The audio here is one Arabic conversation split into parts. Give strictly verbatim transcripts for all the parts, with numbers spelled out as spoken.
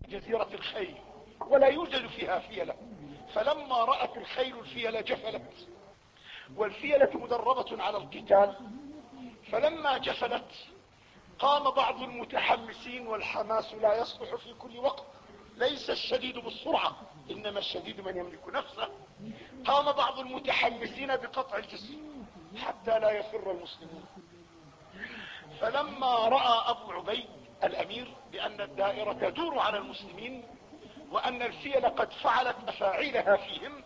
جزيرة الخيل ولا يوجد فيها فيلة، فلما رأت الخيل الفيلة جفلت، والفيلة مدربة على القتال، فلما جفلت قام بعض المتحمسين، والحماس لا يصلح في كل وقت، ليس الشديد بالسرعة إنما الشديد من يملك نفسه. قام بعض المتحمسين بقطع الجسر حتى لا يفر المسلمون. فلما رأى أبو عبيد الأمير بأن الدائرة تدور على المسلمين وأن الفيل قد فعلت أفاعيلها فيهم،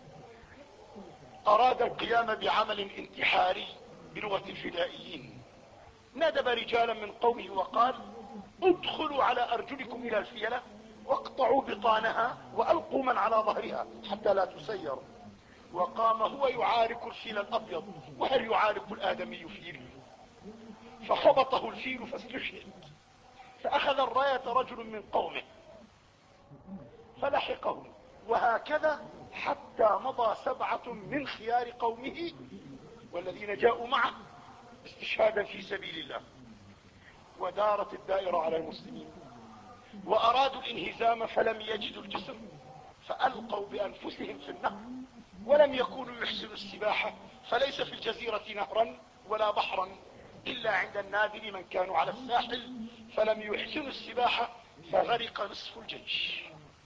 أراد القيام بعمل انتحاري بلغة الفدائيين. ندب رجالا من قومه وقال: ادخلوا على أرجلكم إلى الفيلة واقطعوا بطانها وألقوا من على ظهرها حتى لا تسير. وقام هو يعارك الفيل الأبيض، وهل يعارك الآدمي فيل؟ فخبطه الفيل فاستشهد. فأخذ الراية رجل من قومه فلحقه، وهكذا حتى مضى سبعة من خيار قومه والذين جاءوا معه استشهادا في سبيل الله. ودارت الدائرة على المسلمين وأرادوا الانهزام فلم يجدوا الجسر، فألقوا بأنفسهم في النهر، ولم يكونوا يحسنوا السباحة، فليس في الجزيرة نهرا ولا بحرا إلا عند النادر من كانوا على الساحل، فلم يحسنوا السباحة فغرق نصف الجيش.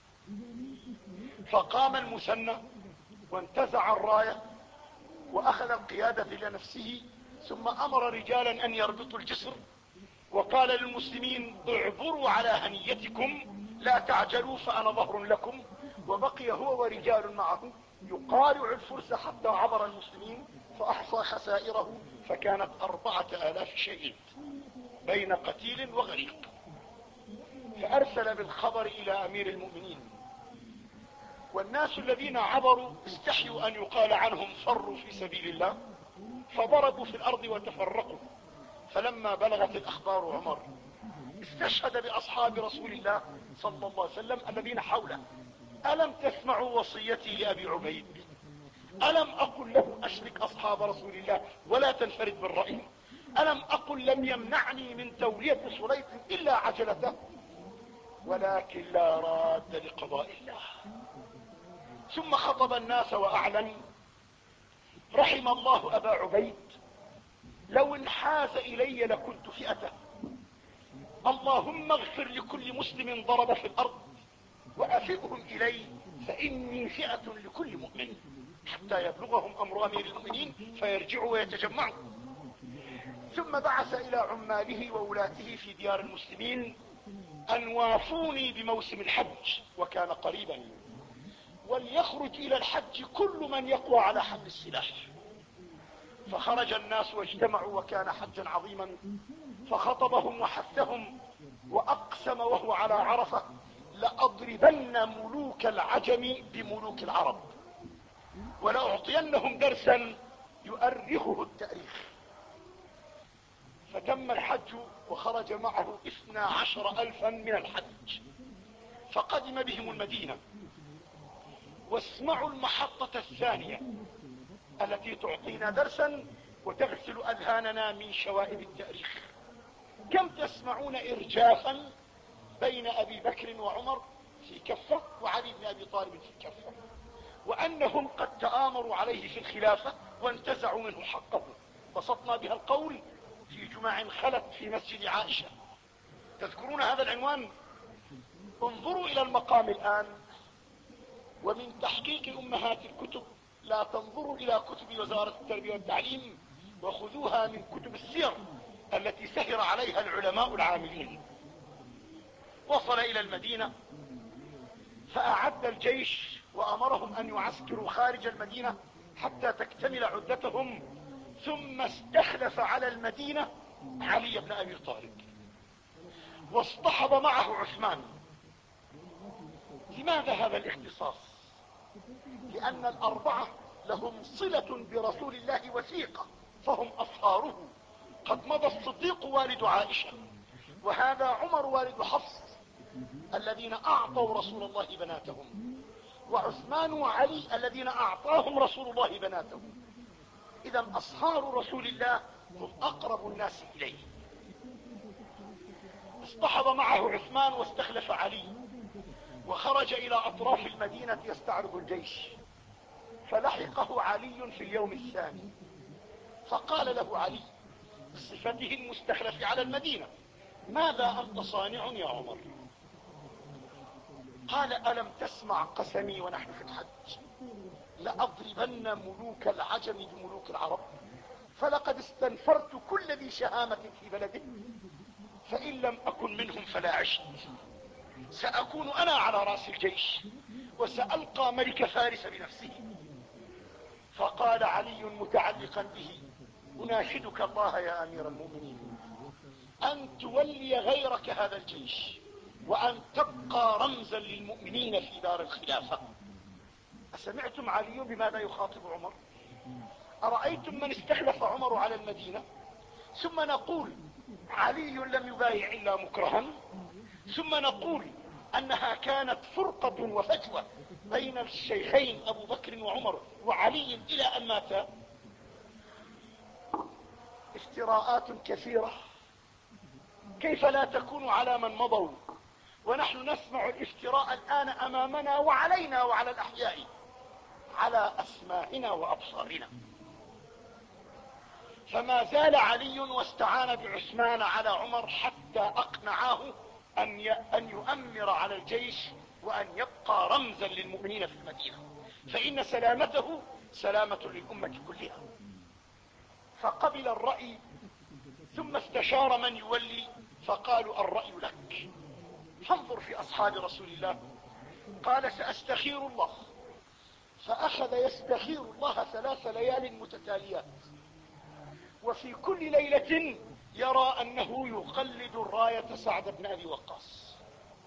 فقام المثنى وانتزع الراية وأخذ القيادة لنفسه، ثم أمر رجالا أن يربطوا الجسر، وقال للمسلمين: اعبروا على هنيتكم لا تعجلوا فأنا ظهر لكم. وبقي هو ورجال معه يقارع الفرس حتى عبر المسلمين فأحصى خسائره، فكانت أربعة آلاف شهيد بين قتيل وغريق. فأرسل بالخبر إلى أمير المؤمنين، والناس الذين عبروا استحيوا أن يقال عنهم فروا في سبيل الله، فضربوا في الأرض وتفرقوا. فلما بلغت الأخبار عمر استشهد بأصحاب رسول الله صلى الله عليه وسلم الذين حوله: ألم تسمعوا وصيتي لأبي عبيد؟ ألم أقل له أشرك أصحاب رسول الله ولا تنفرد بالرأي؟ ألم أقل لم يمنعني من تولية سليط إلا عجلته؟ ولكن لا راد لقضاء الله. ثم خطب الناس وأعلن: رحم الله أبا عبيد، لو انحاز إلي لكنت فئته. اللهم اغفر لكل مسلم ضرب في الأرض وأفئهم إلي، فإني فئة لكل مؤمن، حتى يبلغهم أمر أمير المؤمنين فيرجعوا ويتجمعوا. ثم بعث إلى عماله وولاته في ديار المسلمين أن وافوني بموسم الحج، وكان قريبا، وليخرج إلى الحج كل من يقوى على حمل السلاح. فخرج الناس واجتمعوا، وكان حجا عظيما، فخطبهم وحثهم وأقسم وهو على عرفة: لأضربن ملوك العجم بملوك العرب، ولأعطينهم درسا يؤرخه التاريخ. فتم الحج وخرج معه اثنا عشر ألفا من الحج، فقدم بهم المدينة. واسمعوا المحطة الثانية التي تعطينا درسا وتغسل أذهاننا من شوائب التاريخ. كم تسمعون إرجافا بين أبي بكر وعمر في كفة وعلي بن أبي طالب في كفة، وأنهم قد تآمروا عليه في الخلافة وانتزعوا منه حقه. بسطنا بها القول في جمع خلت في مسجد عائشة. تذكرون هذا العنوان؟ انظروا إلى المقام الآن، ومن تحقيق أمهات الكتب لا تنظروا إلى كتب وزارة التربية والتعليم، وخذوها من كتب السير التي سهر عليها العلماء العاملين. وصل إلى المدينة فأعد الجيش وأمرهم أن يعسكروا خارج المدينة حتى تكتمل عدتهم، ثم استخلف على المدينة علي بن أبي طالب واصطحب معه عثمان. لماذا هذا الاختصاص؟ لأن الأربعة لهم صلة برسول الله وثيقة، فهم أصهاره. قد مضى الصديق والد عائشة، وهذا عمر والد حفص الذين أعطوا رسول الله بناتهم، وعثمان وعلي الذين أعطاهم رسول الله بناتهم. إذا أصهار رسول الله هم أقرب الناس إليه. اصطحب معه عثمان واستخلف علي، وخرج إلى أطراف المدينة يستعرض الجيش، فلحقه علي في اليوم الثاني، فقال له علي بصفته المستخلف على المدينة: ماذا أنت صانع يا عمر؟ قال: ألم تسمع قسمي ونحن في الحج لأضربن ملوك العجم بملوك العرب، فلقد استنفرت كل ذي شهامة في بلده، فإن لم أكن منهم فلا عشت، سأكون أنا على رأس الجيش وسألقى ملك فارس بنفسه. فقال علي متعلقا به: أناشدك الله يا أمير المؤمنين أن تولي غيرك هذا الجيش، وأن تبقى رمزا للمؤمنين في دار الخلافة. أسمعتم علي بماذا يخاطب عمر؟ أرأيتم من استخلف عمر على المدينة، ثم نقول علي لم يبايع إلا مكرها، ثم نقول أنها كانت فرقة وفتوى بين الشيخين أبو بكر وعمر وعلي إلى أن مات. افتراءات كثيرة، كيف لا تكون على من مضوا، ونحن نسمع الافتراء الآن أمامنا وعلينا وعلى الأحياء على أسماعنا وأبصارنا. فما زال علي واستعان بعثمان على عمر حتى أقنعه أن يؤمر على الجيش وأن يبقى رمزا للمؤمنين في المدينة، فإن سلامته سلامة للأمة كلها. فقبل الرأي، ثم استشار من يولي، فقالوا: الرأي لك. فانظر في أصحاب رسول الله، قال: سأستخير الله. فأخذ يستخير الله ثلاث ليال متتاليات، وفي كل ليلة يرى أنه يقلد الراية سعد بن أبي وقاص.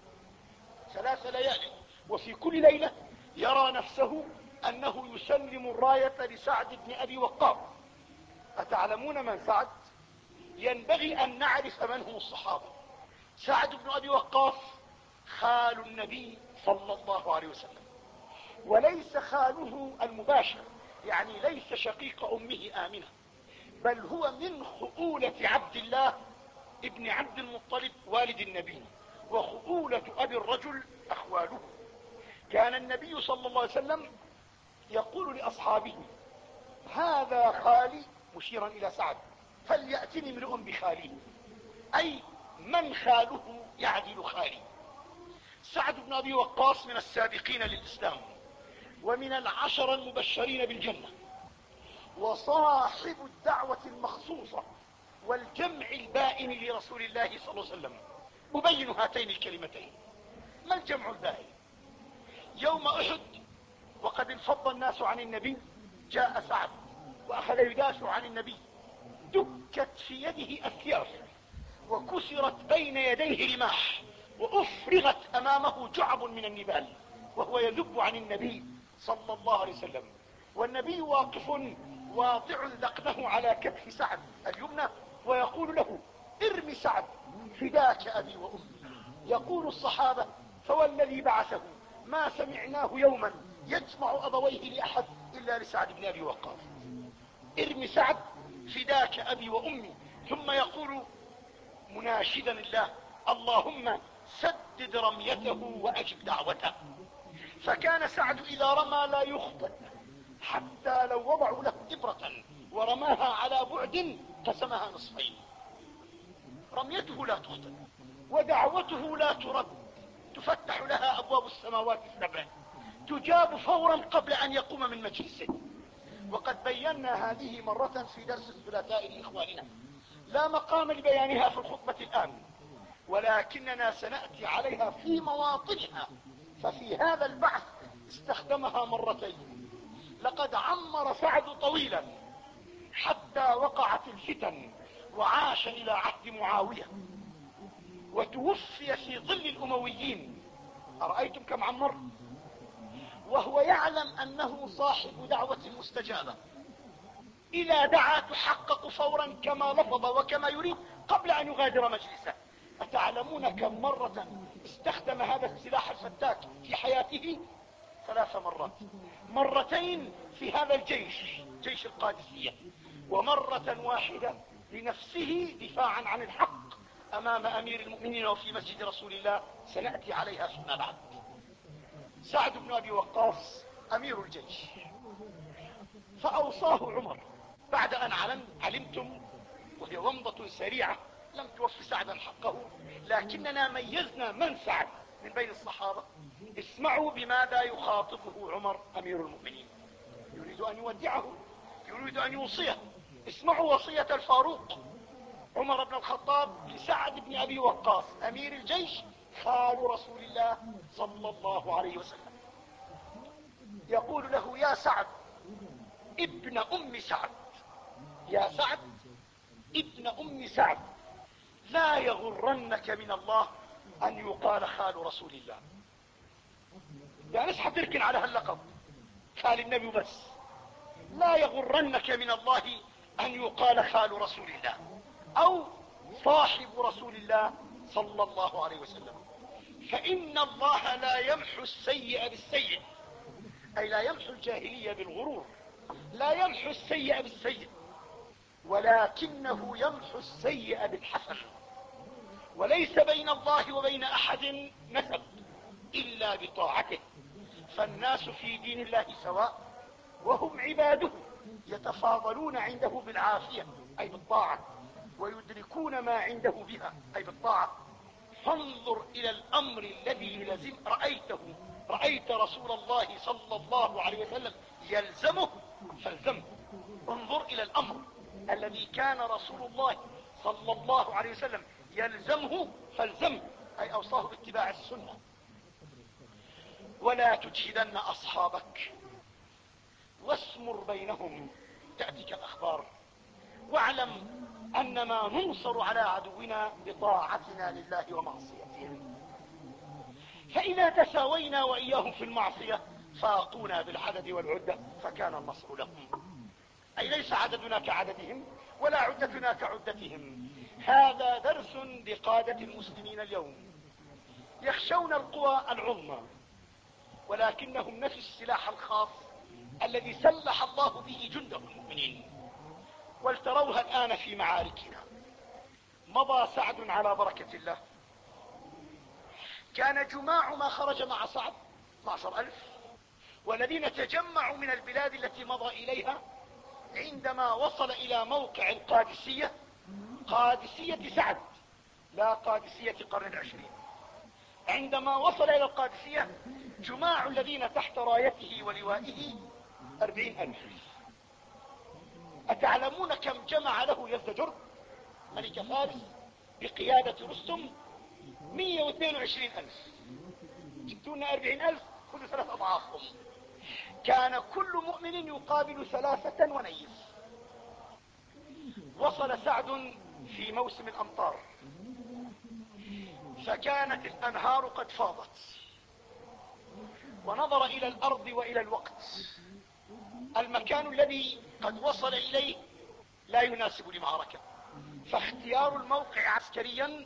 ثلاث ليال، وفي كل ليلة يرى نفسه أنه يسلم الراية لسعد بن أبي وقاص. أتعلمون من سعد؟ ينبغي أن نعرف من هم الصحابة. سعد بن أبي وقاص خال النبي صلى الله عليه وسلم، وليس خاله المباشر، يعني ليس شقيق أمه آمنة، بل هو من خؤولة عبد الله ابن عبد المطلب والد النبي، وخؤولة أبي الرجل أخواله. كان النبي صلى الله عليه وسلم يقول لأصحابه: هذا خالي، مشيرا إلى سعد، فليأتني امرؤ بخالي، أي من خاله يعدل خالي. سعد بن أبي وقاص من السابقين للإسلام، ومن العشر المبشرين بالجنة، وصاحب الدعوة المخصوصة والجمع البائن لرسول الله صلى الله عليه وسلم. أبين هاتين الكلمتين: ما الجمع البائن؟ يوم أحد وقد انفض الناس عن النبي، جاء سعد وأخذ يدافع عن النبي، دكت في يده أسياف، وكسرت بين يديه رماح، وأفرغت أمامه جعب من النبال، وهو يذب عن النبي صلى الله عليه وسلم، والنبي واقف واضع ذقنه على كتف سعد اليمنى ويقول له: ارمي سعد فداك أبي وأمي. يقول الصحابة: فوالذي بعثه ما سمعناه يوما يجمع أبويه لأحد إلا لسعد بن أبي وقاص. ارمي سعد فداك أبي وأمي. ثم يقول مناشدا الله: اللهم سدد رميته وأجب دعوته. فكان سعد إذا رمى لا يخطئ، حتى لو وضعوا له إبرة ورماها على بعد قسمها نصفين. رميته لا تخطئ، ودعوته لا ترد، تفتح لها أبواب السماوات السبع، تجاب فورا قبل أن يقوم من مجلسه. وقد بينا هذه مرة في درس الثلاثاء لإخواننا، لا مقام لبيانها في الخطبة الآن، ولكننا سنأتي عليها في مواطنها. ففي هذا البحث استخدمها مرتين. لقد عمر سعد طويلا حتى وقعت الفتن وعاش إلى عهد معاوية، وتوفي في ظل الأمويين. أرأيتم كم عمر؟ وهو يعلم أنه صاحب دعوة مستجابة، إذا دعا تحقق فورا كما لفظ وكما يريد قبل أن يغادر مجلسه. أتعلمون كم مرة استخدم هذا السلاح الفتاك في حياته؟ ثلاث مرات. مرتين في هذا الجيش، جيش القادسية، ومرة واحدة لنفسه دفاعا عن الحق امام امير المؤمنين وفي مسجد رسول الله، سنأتي عليها فيما بعد. سعد بن ابي وقاص امير الجيش، فاوصاه عمر بعد ان علمتم، وهي ومضة سريعة لم توفي سعدا حقه، لكننا ميزنا من سعد من بين الصحابة. اسمعوا بماذا يخاطبه عمر امير المؤمنين، يريد ان يودعه، يريد ان يوصيه. اسمعوا وصية الفاروق عمر بن الخطاب لسعد بن ابي وقاص امير الجيش خال رسول الله صلى الله عليه وسلم. يقول له: يا سعد ابن ام سعد، يا سعد ابن ام سعد، لا يغرنك من الله ان يقال خال رسول الله. يعني اصحى تركن على هاللقب خال النبي بس. لا يغرنك من الله ان يقال خال رسول الله او صاحب رسول الله صلى الله عليه وسلم، فان الله لا يمحو السيء بالسيء، اي لا يمحو الجاهلية بالغرور، لا يمحو السيء بالسيء، ولكنه يمحو السيء بالحسن. وليس بين الله وبين احد نسب الا بطاعته، فالناس في دين الله سواء وهم عباده، يتفاضلون عنده بالعافية اي بالطاعة، ويدركون ما عنده بها اي بالطاعة. فانظر الى الامر الذي يلزم، رأيته رأيت رسول الله صلى الله عليه وسلم يلزمه فالزمه. انظر الى الامر الذي كان رسول الله صلى الله عليه وسلم يلزمه فالزمه، اي اوصاه باتباع السنة. ولا تجهدن اصحابك واسمر بينهم تأتيك الاخبار، واعلم انما ننصر على عدونا بطاعتنا لله ومعصيته، فاذا تساوينا واياهم في المعصية فاقونا بالعدد والعدة فكان النصر لهم. اي ليس عددنا كعددهم ولا عدتنا كعدتهم. هذا درس لقادة المسلمين اليوم، يخشون القوى العظمى ولكنهم نسوا السلاح الخاص الذي سلح الله به جنده المؤمنين. ولتروها الآن في معاركنا. مضى سعد على بركة الله، كان جماع ما خرج مع سعد اثني عشر ألف، والذين تجمعوا من البلاد التي مضى إليها عندما وصل إلى موقع القادسية، قادسية سعد لا قادسية قرن العشرين، عندما وصل إلى القادسية جماع الذين تحت رايته ولوائه أربعين ألف. أتعلمون كم جمع له يزدجر ملك فارس بقيادة رستم؟ مئة واثنين وعشرين ألف. جبتون أربعين ألف، خذوا ثلاث أضعافهم. كان كل مؤمن يقابل ثلاثة ونيف. وصل سعد في موسم الأمطار، فكانت الأنهار قد فاضت، ونظر إلى الأرض وإلى الوقت. المكان الذي قد وصل إليه لا يناسب لمعركة، فاختيار الموقع عسكريا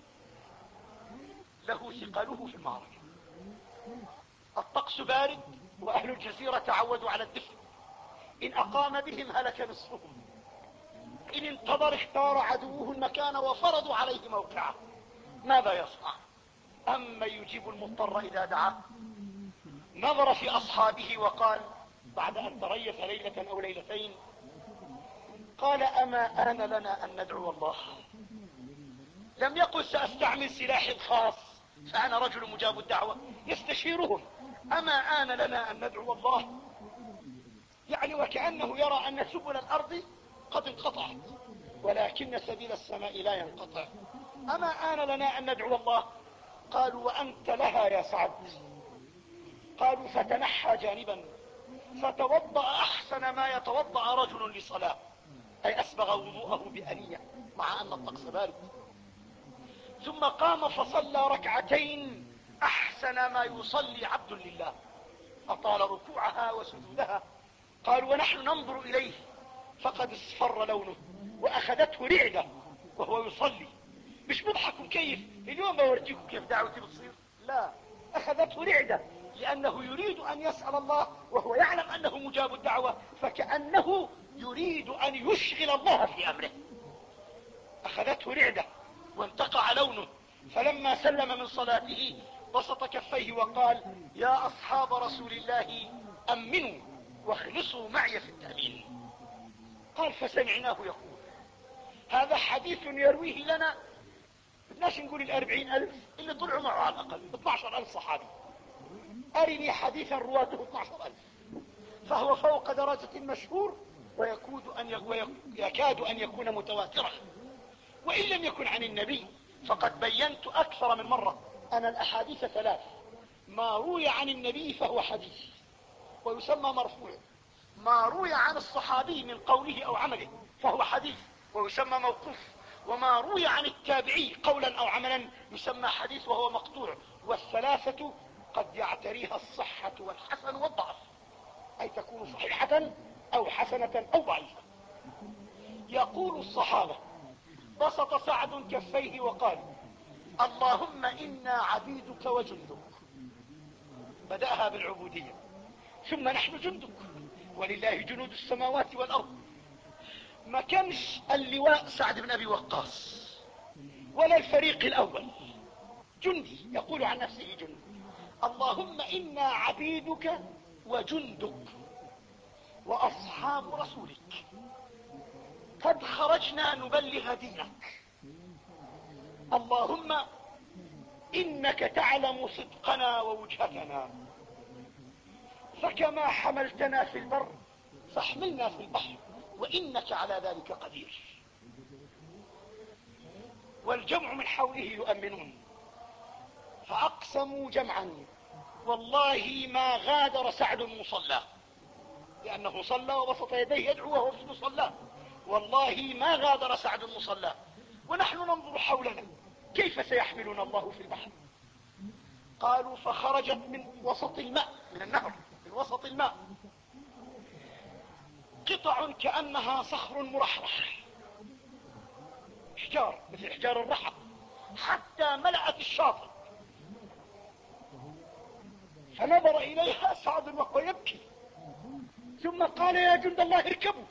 له ثقله في المعركة. الطقس بارد وأهل الجزيرة تعودوا على الدفء، إن أقام بهم هلك نصفهم، إن انتظر اختار عدوه المكان وفرضوا عليه موقعه. ماذا يصنع؟ أما يجيب المضطر إذا دعاه. نظر في أصحابه وقال بعد أن تريث ليلة أو ليلتين، قال: أما آن لنا أن ندعو الله؟ لم يقل سأستعمل سلاحي الخاص فأنا رجل مجاب الدعوة، يستشيرهم: أما آن لنا أن ندعو الله؟ يعني وكأنه يرى أن سبل الأرض قد انقطعت ولكن سبيل السماء لا ينقطع. أما آن لنا أن ندعو الله؟ قالوا: وأنت لها يا سعد. قالوا: فتنحى جانبا فتوضأ أحسن ما يتوضأ رجل لصلاة، أي أسبغ وضوءه بأنية مع أن الطقس بارد، ثم قام فصلى ركعتين أحسن ما يصلي عبد لله، أطال ركوعها وسجودها. قالوا: ونحن ننظر إليه فقد اصفر لونه وأخذته رعدة وهو يصلي. مش مضحك كيف اليوم بورجيكم كيف دعوتي بتصير، لا، أخذته رعدة لأنه يريد أن يسأل الله وهو يعلم أنه مجاب الدعوة، فكأنه يريد أن يشغل الله في أمره. أخذته رعدة وانتقع لونه، فلما سلم من صلاته بسط كفيه وقال: يا أصحاب رسول الله أمنوا واخلصوا معي في التأمين. قال: فسمعناه يقول. هذا حديث يرويه لنا، بدناش نقول الأربعين ألف اللي طلعوا معه على الأقل اثنى عشر ألف صحابي. أرني حديثا رواته اثنى عشر ألف، فهو فوق درجة المشهور ويكاد أن ويكاد أن يكون متواترا، وإن لم يكن عن النبي. فقد بينت أكثر من مرة أن الأحاديث ثلاث: ما روي عن النبي فهو حديث ويسمى مرفوع، ما روي عن الصحابي من قوله أو عمله فهو حديث ويسمى موقوف، وما روي عن التابعي قولا أو عملا يسمى حديث وهو مقطوع. والثلاثة قد يعتريها الصحة والحسن والضعف، أي تكون صحيحة أو حسنة أو ضعيفة. يقول الصحابة: بسط سعد كفيه وقال: اللهم إنا عبيدك وجندك. بدأها بالعبودية، ثم نحن جندك ولله جنود السماوات والأرض. ما كانش اللواء سعد بن أبي وقاص ولا الفريق الأول، جندي يقول عن نفسه جندي. اللهم إنا عبيدك وجندك وأصحاب رسولك، قد خرجنا نبلغ دينك. اللهم إنك تعلم صدقنا ووجهتنا، فكما حملتنا في البر فاحملنا في البحر وإنك على ذلك قدير. والجمع من حوله يؤمنون، فأقسموا جمعا والله ما غادر سعد مصلى، لأنه صلى وبسط يديه يدعو وهو في مصلى. والله ما غادر سعد مصلى، ونحن ننظر حولنا كيف سيحملنا الله في البحر. قالوا: فخرجت من وسط الماء، من النهر من وسط الماء، قطع كأنها صخر مرحرح، حجار مثل حجار الرحى، حتى ملأت الشاطئ. فنظر إليها سعد وهو يبكي، ثم قال: يا جند الله اركبوا.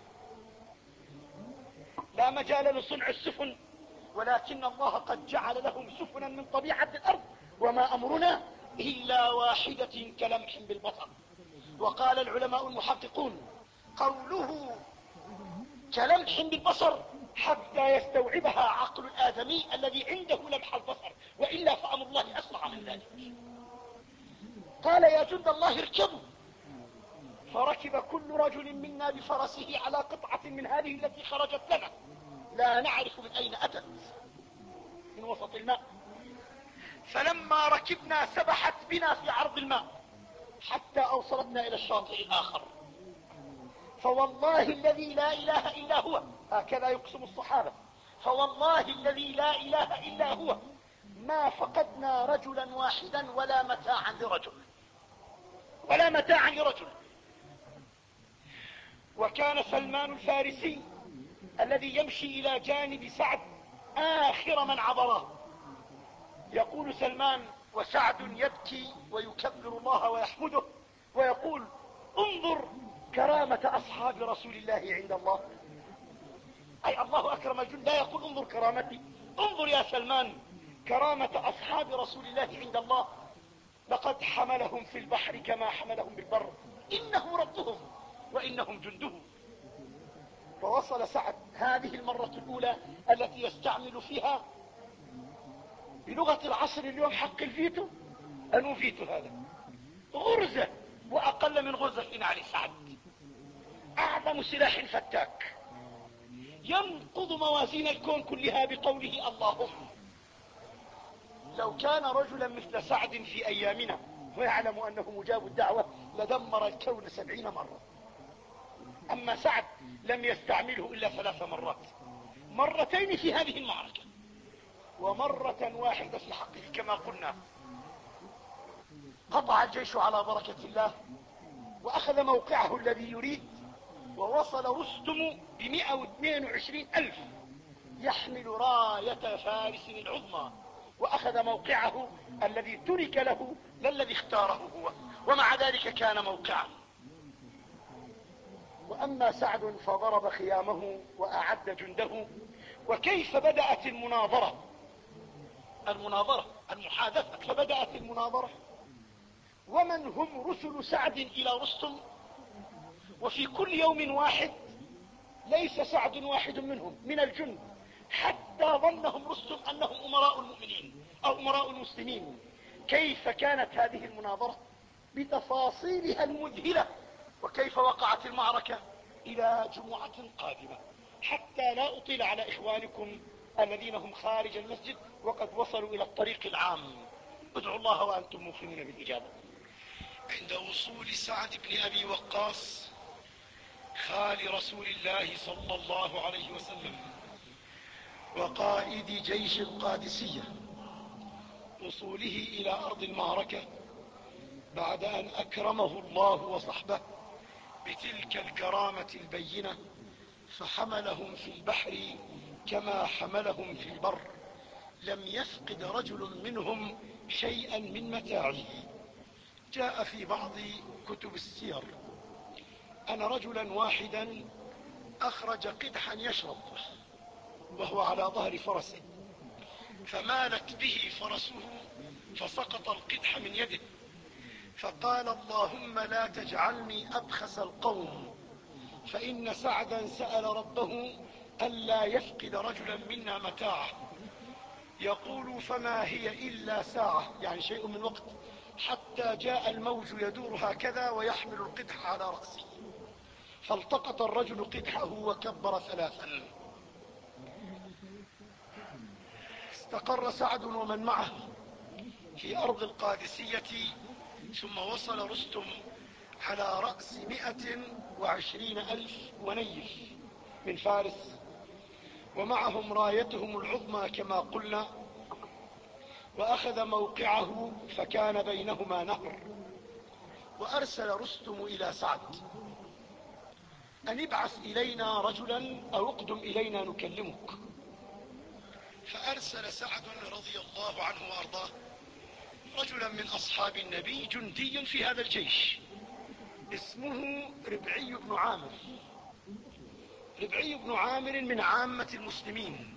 لا مجال لصنع السفن، ولكن الله قد جعل لهم سفنا من طبيعة الأرض، وما أمرنا إلا واحدة كلمح بالبصر. وقال العلماء المحققون: قوله كلمح بالبصر حتى يستوعبها عقل الآدمي الذي عنده لمح البصر، وإلا فأمر الله أسرع من ذلك. قال: يا جند الله اركبوا. فركب كل رجل منا بفرسه على قطعة من هذه التي خرجت لنا، لا نعرف من أين أتت، من وسط الماء. فلما ركبنا سبحت بنا في عرض الماء حتى أوصلتنا إلى الشاطئ الآخر. فوالله الذي لا إله إلا هو، هكذا يقسم الصحابة، فوالله الذي لا إله إلا هو ما فقدنا رجلا واحدا ولا متاعا لرجل، ولا متاعا لرجل. وكان سلمان الفارسي الذي يمشي إلى جانب سعد آخر من عبره. يقول سلمان وسعد يبكي ويكبر الله ويحمده ويقول: انظر كرامة أصحاب رسول الله عند الله. أي الله أكرم الجند، لا يقول انظر كرامتي، انظر يا سلمان كرامة أصحاب رسول الله عند الله، لقد حملهم في البحر كما حملهم بالبر، إنه ربهم وإنهم جنده. فوصل سعد هذه المرة الأولى التي يستعمل فيها بلغة العصر اليوم حق الفيتو، أنو فيتو هذا غرزة وأقل من غرزة في نعل سعد، أعظم سلاح فتاك ينقض موازين الكون كلها بقوله اللهم. لو كان رجلا مثل سعد في أيامنا ويعلم أنه مجاب الدعوة لدمر الكون سبعين مرة. أما سعد لم يستعمله إلا ثلاث مرات، مرتين في هذه المعركة ومرة واحدة في حقه كما قلنا. قطع الجيش على بركة الله وأخذ موقعه الذي يريد، ووصل رستم بمئة واثنين وعشرين ألف يحمل راية فارس العظمى، وأخذ موقعه الذي ترك له لا الذي اختاره هو، ومع ذلك كان موقعا. وأما سعد فضرب خيامه وأعد جنده. وكيف بدأت المناظرة؟ المناظرة المحادثة. فبدأت المناظرة. ومن هم رسل سعد إلى رستم؟ وفي كل يوم واحد ليس سعد واحد منهم من الجند، حتى ظنهم رستم أنهم أمراء المؤمنين أو أمراء المسلمين. كيف كانت هذه المناظرة بتفاصيلها المذهلة، وكيف وقعت المعركة؟ إلى جمعة قادمة، حتى لا أطيل على إخوانكم الذين هم خارج المسجد وقد وصلوا إلى الطريق العام. ادعوا الله وأنتم موقنون بالإجابة. عند وصول سعد بن أبي وقاص خال رسول الله صلى الله عليه وسلم وقائد جيش القادسية، وصوله إلى أرض المعركة بعد أن أكرمه الله وصحبه بتلك الكرامة البينة، فحملهم في البحر كما حملهم في البر، لم يفقد رجل منهم شيئا من متاعه. جاء في بعض كتب السير أن رجلا واحدا أخرج قدحا يشرب وهو على ظهر فرسه، فمالت به فرسه فسقط القدح من يده، فقال اللهم لا تجعلني أبخس القوم، فإن سعدا سأل ربه ألا يفقد رجلا منا متاعه. يقول فما هي إلا ساعة، يعني شيء من وقت، حتى جاء الموج يدور هكذا ويحمل القدح على رأسه، فالتقط الرجل قدحه وكبر ثلاثا. استقر سعد ومن معه في أرض القادسية، ثم وصل رستم على رأس مئة وعشرين ألف ونيف من فارس، ومعهم رايتهم العظمى كما قلنا، وأخذ موقعه فكان بينهما نهر. وأرسل رستم إلى سعد أن ابعث إلينا رجلا أو اقدم إلينا نكلمك. فأرسل سعد رضي الله عنه وأرضاه رجلا من أصحاب النبي جندي في هذا الجيش اسمه ربعي بن عامر. ربعي بن عامر من عامة المسلمين،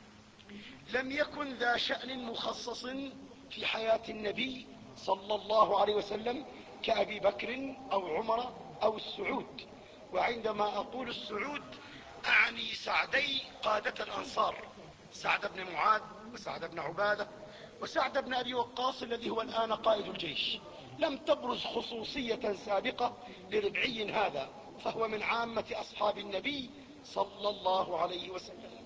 لم يكن ذا شأن مخصص في حياة النبي صلى الله عليه وسلم كأبي بكر أو عمر أو السعود. وعندما أقول السعود أعني سعدي قادة الأنصار، سعد بن معاذ وسعد بن عبادة وسعد بن أبي وقاص الذي هو الآن قائد الجيش. لم تبرز خصوصية سابقة لربعي هذا، فهو من عامة أصحاب النبي صلى الله عليه وسلم.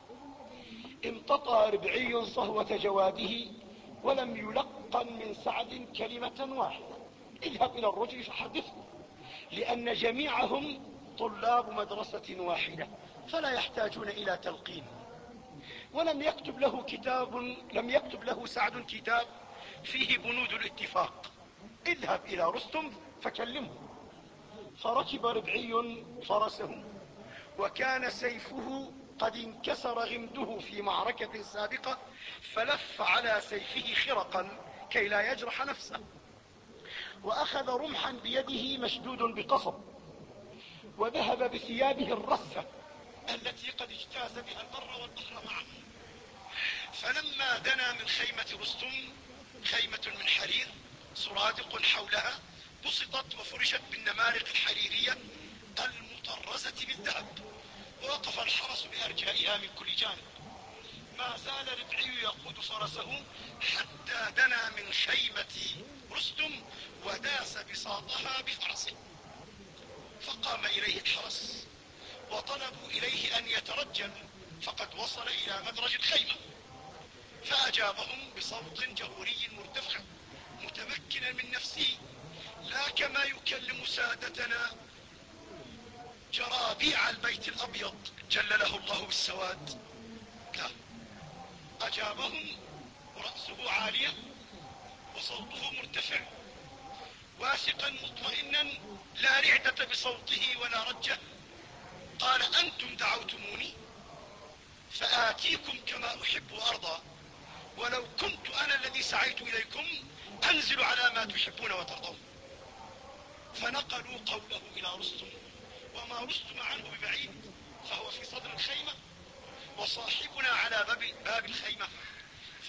امتطى ربعي صهوة جواده ولم يلقن من سعد كلمة واحدة. اذهب إلى الرجل فحدثه، لأن جميعهم طلاب مدرسة واحدة فلا يحتاجون إلى تلقين. ولم يكتب له كتاب لم يكتب له سعد كتاب فيه بنود الاتفاق. اذهب إلى رستم فكلمه. فركب ربعي فرسه، وكان سيفه قد انكسر غمده في معركة سابقة، فلف على سيفه خرقا كي لا يجرح نفسه، وأخذ رمحا بيده مشدود بقصب، وذهب بثيابه الرثة التي قد اجتاز بها البر والبحر معه. فلما دنا من خيمة رستم، خيمة من حرير سرادق حولها بسطت وفرشت بالنمارق الحريرية المطرزة بالذهب، ووقف الحرس بأرجائها من كل جانب. ما زال ربعي يقود فرسه حتى دنا من خيمة رستم وداس بساطها بفرسه، فقام إليه الحرس وطلبوا إليه أن يترجل، فقد وصل إلى مدرج الخيمة، فأجابهم بصوت جهوري مرتفع متمكنا من نفسه، لا كما يكلم سادتنا جرابيع البيت الأبيض جلله الله بالسواد، لا، أجابهم ورأسه عالية وصوته مرتفع واثقا مطمئنا، لا رعدة بصوته ولا رجة. قال أنتم دعوتموني فآتيكم كما أحب وأرضى، ولو كنت أنا الذي سعيت إليكم أنزل على ما تحبون وترضون. فنقلوا قوله إلى رستم، وما رستم عنه ببعيد، فهو في صدر الخيمة وصاحبنا على باب, باب الخيمة.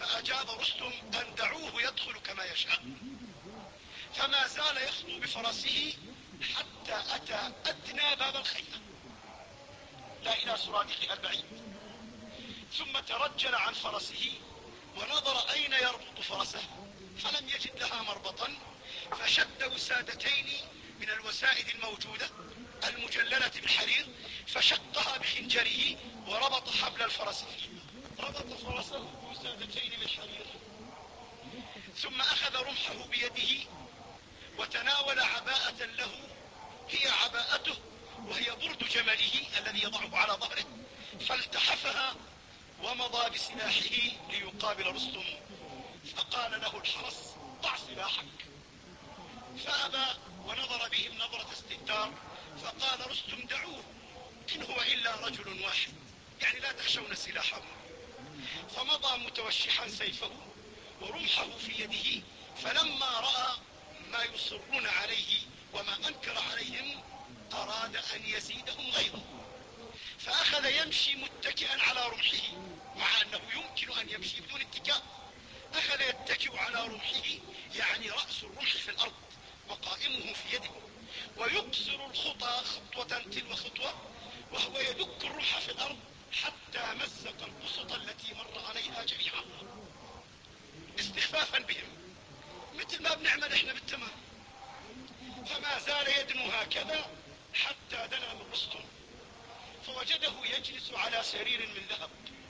فأجاب رستم أن دعوه يدخل كما يشاء. فما زال يخطو بفرسه حتى أتى أدنى باب الخيمة، لا إلى سرادقها البعيد، ثم ترجل عن فرسه ونظر أين يربط فرسه فلم يجد لها مربطا، فشد وسادتين من الوسائد الموجودة المجللة بالحرير فشقها بخنجره وربط حبل الفرس فيه، ربط فرسه بوسادتين بالحرير، ثم أخذ رمحه بيده وتناول عباءة له هي عباءته وهي برد جمله الذي يضعه على ظهره، فالتحفها ومضى بسلاحه ليقابل رستم. فقال له الحرس ضع سلاحك، فأبى ونظر بهم نظرة استهتار، فقال رستم دعوه إن هو إلا رجل واحد، يعني لا تخشون سلاحه. فمضى متوشحا سيفه ورمحه في يده، فلما رأى ما يصرون عليه وما أنكر عليهم أراد أن يزيدهم غيظا، فأخذ يمشي متكئا على رمحه، مع أنه يمكن أن يمشي بدون اتكاء. أخذ يتكئ على رمحه، يعني رأس الرمح في الأرض وقائمه في يده، ويقصر الخطى خطوة تلو خطوة وهو يدك الرمح في الأرض حتى مزق البسط التي مر عليها جميعا استخفافا بهم، مثل ما بنعمل احنا بالتمام. فما زال يدنو هكذا حتى دنا من رستم، فوجده يجلس على سرير من ذهب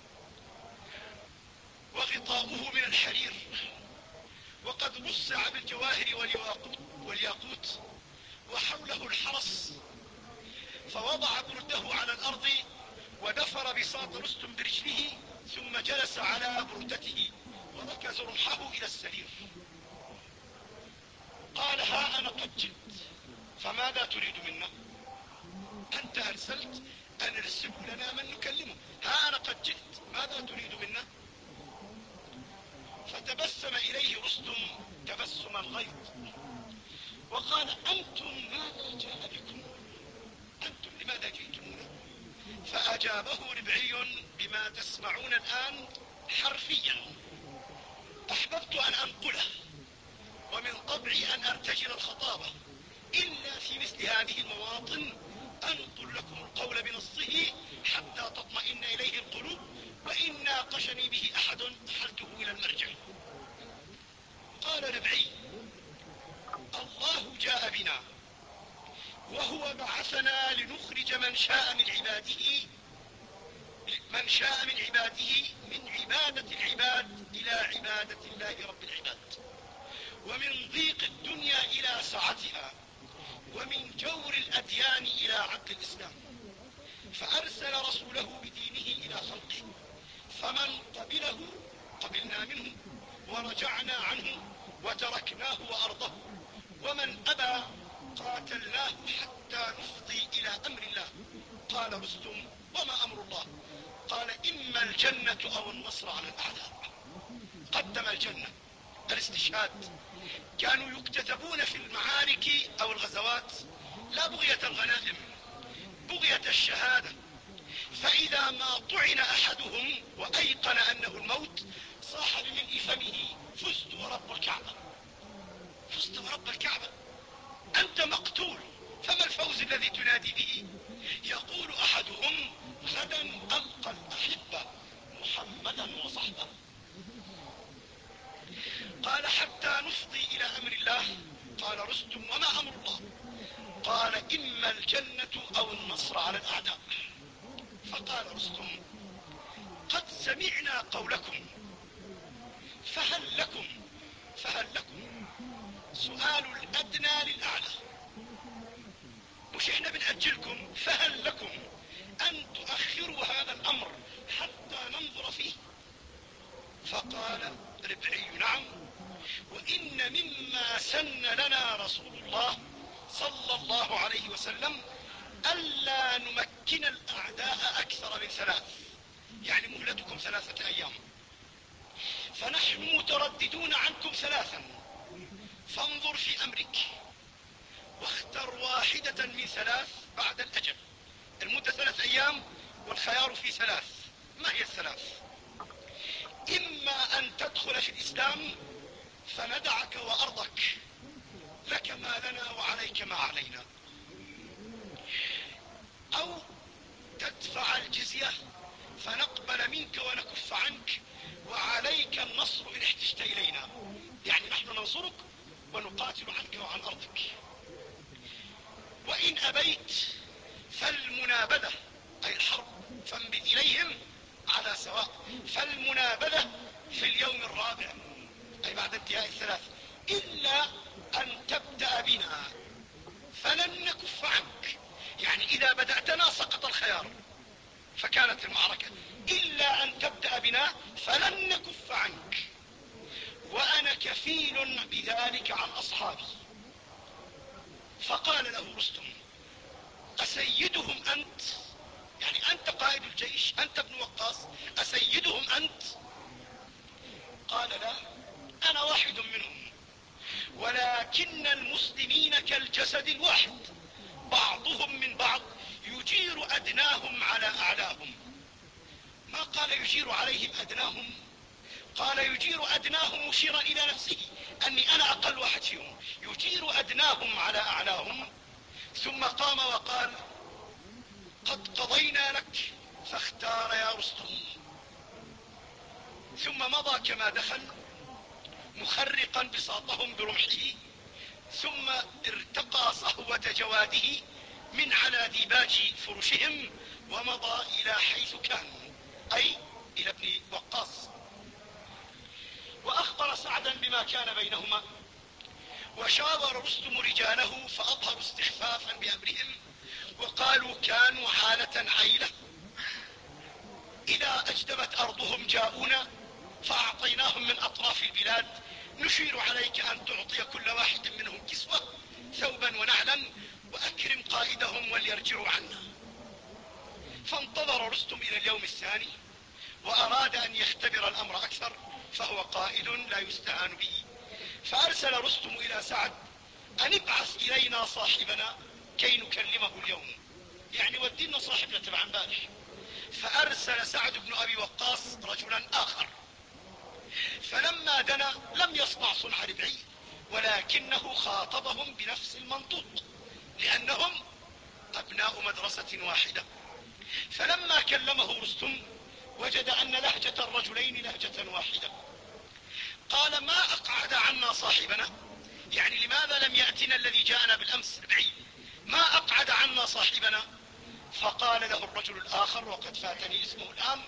وغطاؤه من الحرير، وقد رصع بالجواهر والياقوت، وحوله الحرس. فوضع برده على الأرض ودفر بساط رستم برجله، ثم جلس على بردته وركز رمحه إلى السرير. قال ها أنا قد جئت، فماذا تريد منا؟ أنت أرسلت أن ارسلوا لنا من نكلمه، ها أنا قد جئت، ماذا تريد منا؟ فتبسم إليه رستم تبسم الغيظ وقال أنتم ماذا جاء بكم؟ أنتم لماذا جئتمونا؟ فأجابه ربعي بما تسمعون الآن حرفيا: أحببت أن أنقله، ومن طبعي أن أرتجل الخطابة، إلا في مثل هذه المواطن أنقل لكم القول بنصه حتى تطمئن إليه القلوب، وإن ناقشني به أحد أحلته إلى المرجع. قال ربعي: الله جاء بنا وهو بعثنا لنخرج من شاء من عباده من شاء من عباده من عبادة العباد إلى عبادة الله رب العباد، ومن ضيق الدنيا إلى سعتها، ومن جور الأديان إلى عدل الإسلام، فأرسل رسوله بدينه إلى خلقه، فمن قبله قبلنا منه ورجعنا عنه وتركناه وأرضه، ومن أبى قاتلناه حتى نفضي إلى أمر الله. قال رستم: وما أمر الله؟ قال: إما الجنة أو النصر على الأعداء. قدم الجنة، الاستشهاد. كانوا يكتتبون في المعارك أو الغزوات لا بغية الغنائم، بغية الشهادة، فإذا ما طعن أحدهم وأيقن أنه الموت صاح بملء فمه: فزت ورب الكعبة، فزت ورب الكعبة، أنت مقتول، فما الفوز الذي تنادي به؟ يقول أحدهم: غدا ألقى الأحبة محمدا وصحبه. قال: حتى نفضي إلى أمر الله. قال رستم: وما أمر الله؟ قال: إما الجنة أو النصر على الأعداء. فقال رستم: قد سمعنا قولكم، فهل لكم فهل لكم سؤال الأدنى للأعلى، مش احنا بنأجلكم، فهل لكم أن تؤخروا هذا الأمر حتى ننظر فيه؟ فقال ربعي: نعم، وإن مما سن لنا رسول الله صلى الله عليه وسلم ألا نمكن الأعداء أكثر من ثلاث، يعني مهلتكم ثلاثة أيام، فنحن مترددون عنكم ثلاثا، فانظر في أمرك واختر واحدة من ثلاث بعد الأجل. المدة ثلاث أيام والخيار في ثلاث. ما هي الثلاث؟ إما أن تدخل في الإسلام فندعك وأرضك، لك ما لنا وعليك ما علينا، أو تدفع الجزية فنقبل منك ونكف عنك وعليك النصر إن احتجت إلينا، يعني نحن ننصرك ونقاتل عنك وعن أرضك. وإن أبيت فالمنابذة أي الحرب، فانبذ إليهم على سواء، فالمنابذة في اليوم الرابع أي بعد انتهاء الثلاث، إلا أن تبدأ بنا فلن نكف عنك، يعني إذا بدأتنا سقط الخيار فكانت المعركة، إلا أن تبدأ بنا فلن نكف عنك، وأنا كفيل بذلك عن أصحابي. فقال له رستم: أسيدهم أنت؟ يعني أنت قائد الجيش، أنت ابن وقاص، أسيدهم أنت؟ قال: لا، أنا واحد منهم، ولكن المسلمين كالجسد الواحد، بعضهم من بعض، يجير أدناهم على أعلاهم. ما قال يجير عليهم أدناهم، قال يجير أدناهم مشيرا إلى نفسه أني أنا أقل واحد فيهم، يجير أدناهم على أعلاهم. ثم قام وقال: قد قضينا لك فاختار يا رستم. ثم مضى كما دخل مخرقا بساطهم برمحه، ثم ارتقى صهوة جواده من على ديباج فرشهم ومضى إلى حيث كان، أي إلى ابن وقاص، وأخبر سعدا بما كان بينهما. وشاور رستم رجاله فأظهروا استخفافا بأمرهم وقالوا: كانوا حالة عيلة، إذا أجدبت أرضهم جاءونا فأعطيناهم من أطراف البلاد، نشير عليك أن تعطي كل واحد منهم كسوة ثوبا ونعلا، وأكرم قائدهم وليرجعوا عنا. فانتظر رستم إلى اليوم الثاني وأراد أن يختبر الأمر أكثر، فهو قائد لا يستهان به. فأرسل رستم إلى سعد أن ابعث إلينا صاحبنا كي نكلمه اليوم، يعني ودينا صاحبنا تبع امبارح. فأرسل سعد بن أبي وقاص رجلا آخر، فلما دنا لم يصنع صنع ربعي، ولكنه خاطبهم بنفس المنطوق لأنهم أبناء مدرسة واحدة. فلما كلمه رستم وجد أن لهجة الرجلين لهجة واحدة. قال: ما أقعد عنا صاحبنا، يعني لماذا لم يأتنا الذي جاءنا بالأمس ربعي، ما أقعد عنا صاحبنا؟ فقال له الرجل الآخر، وقد فاتني اسمه الآن،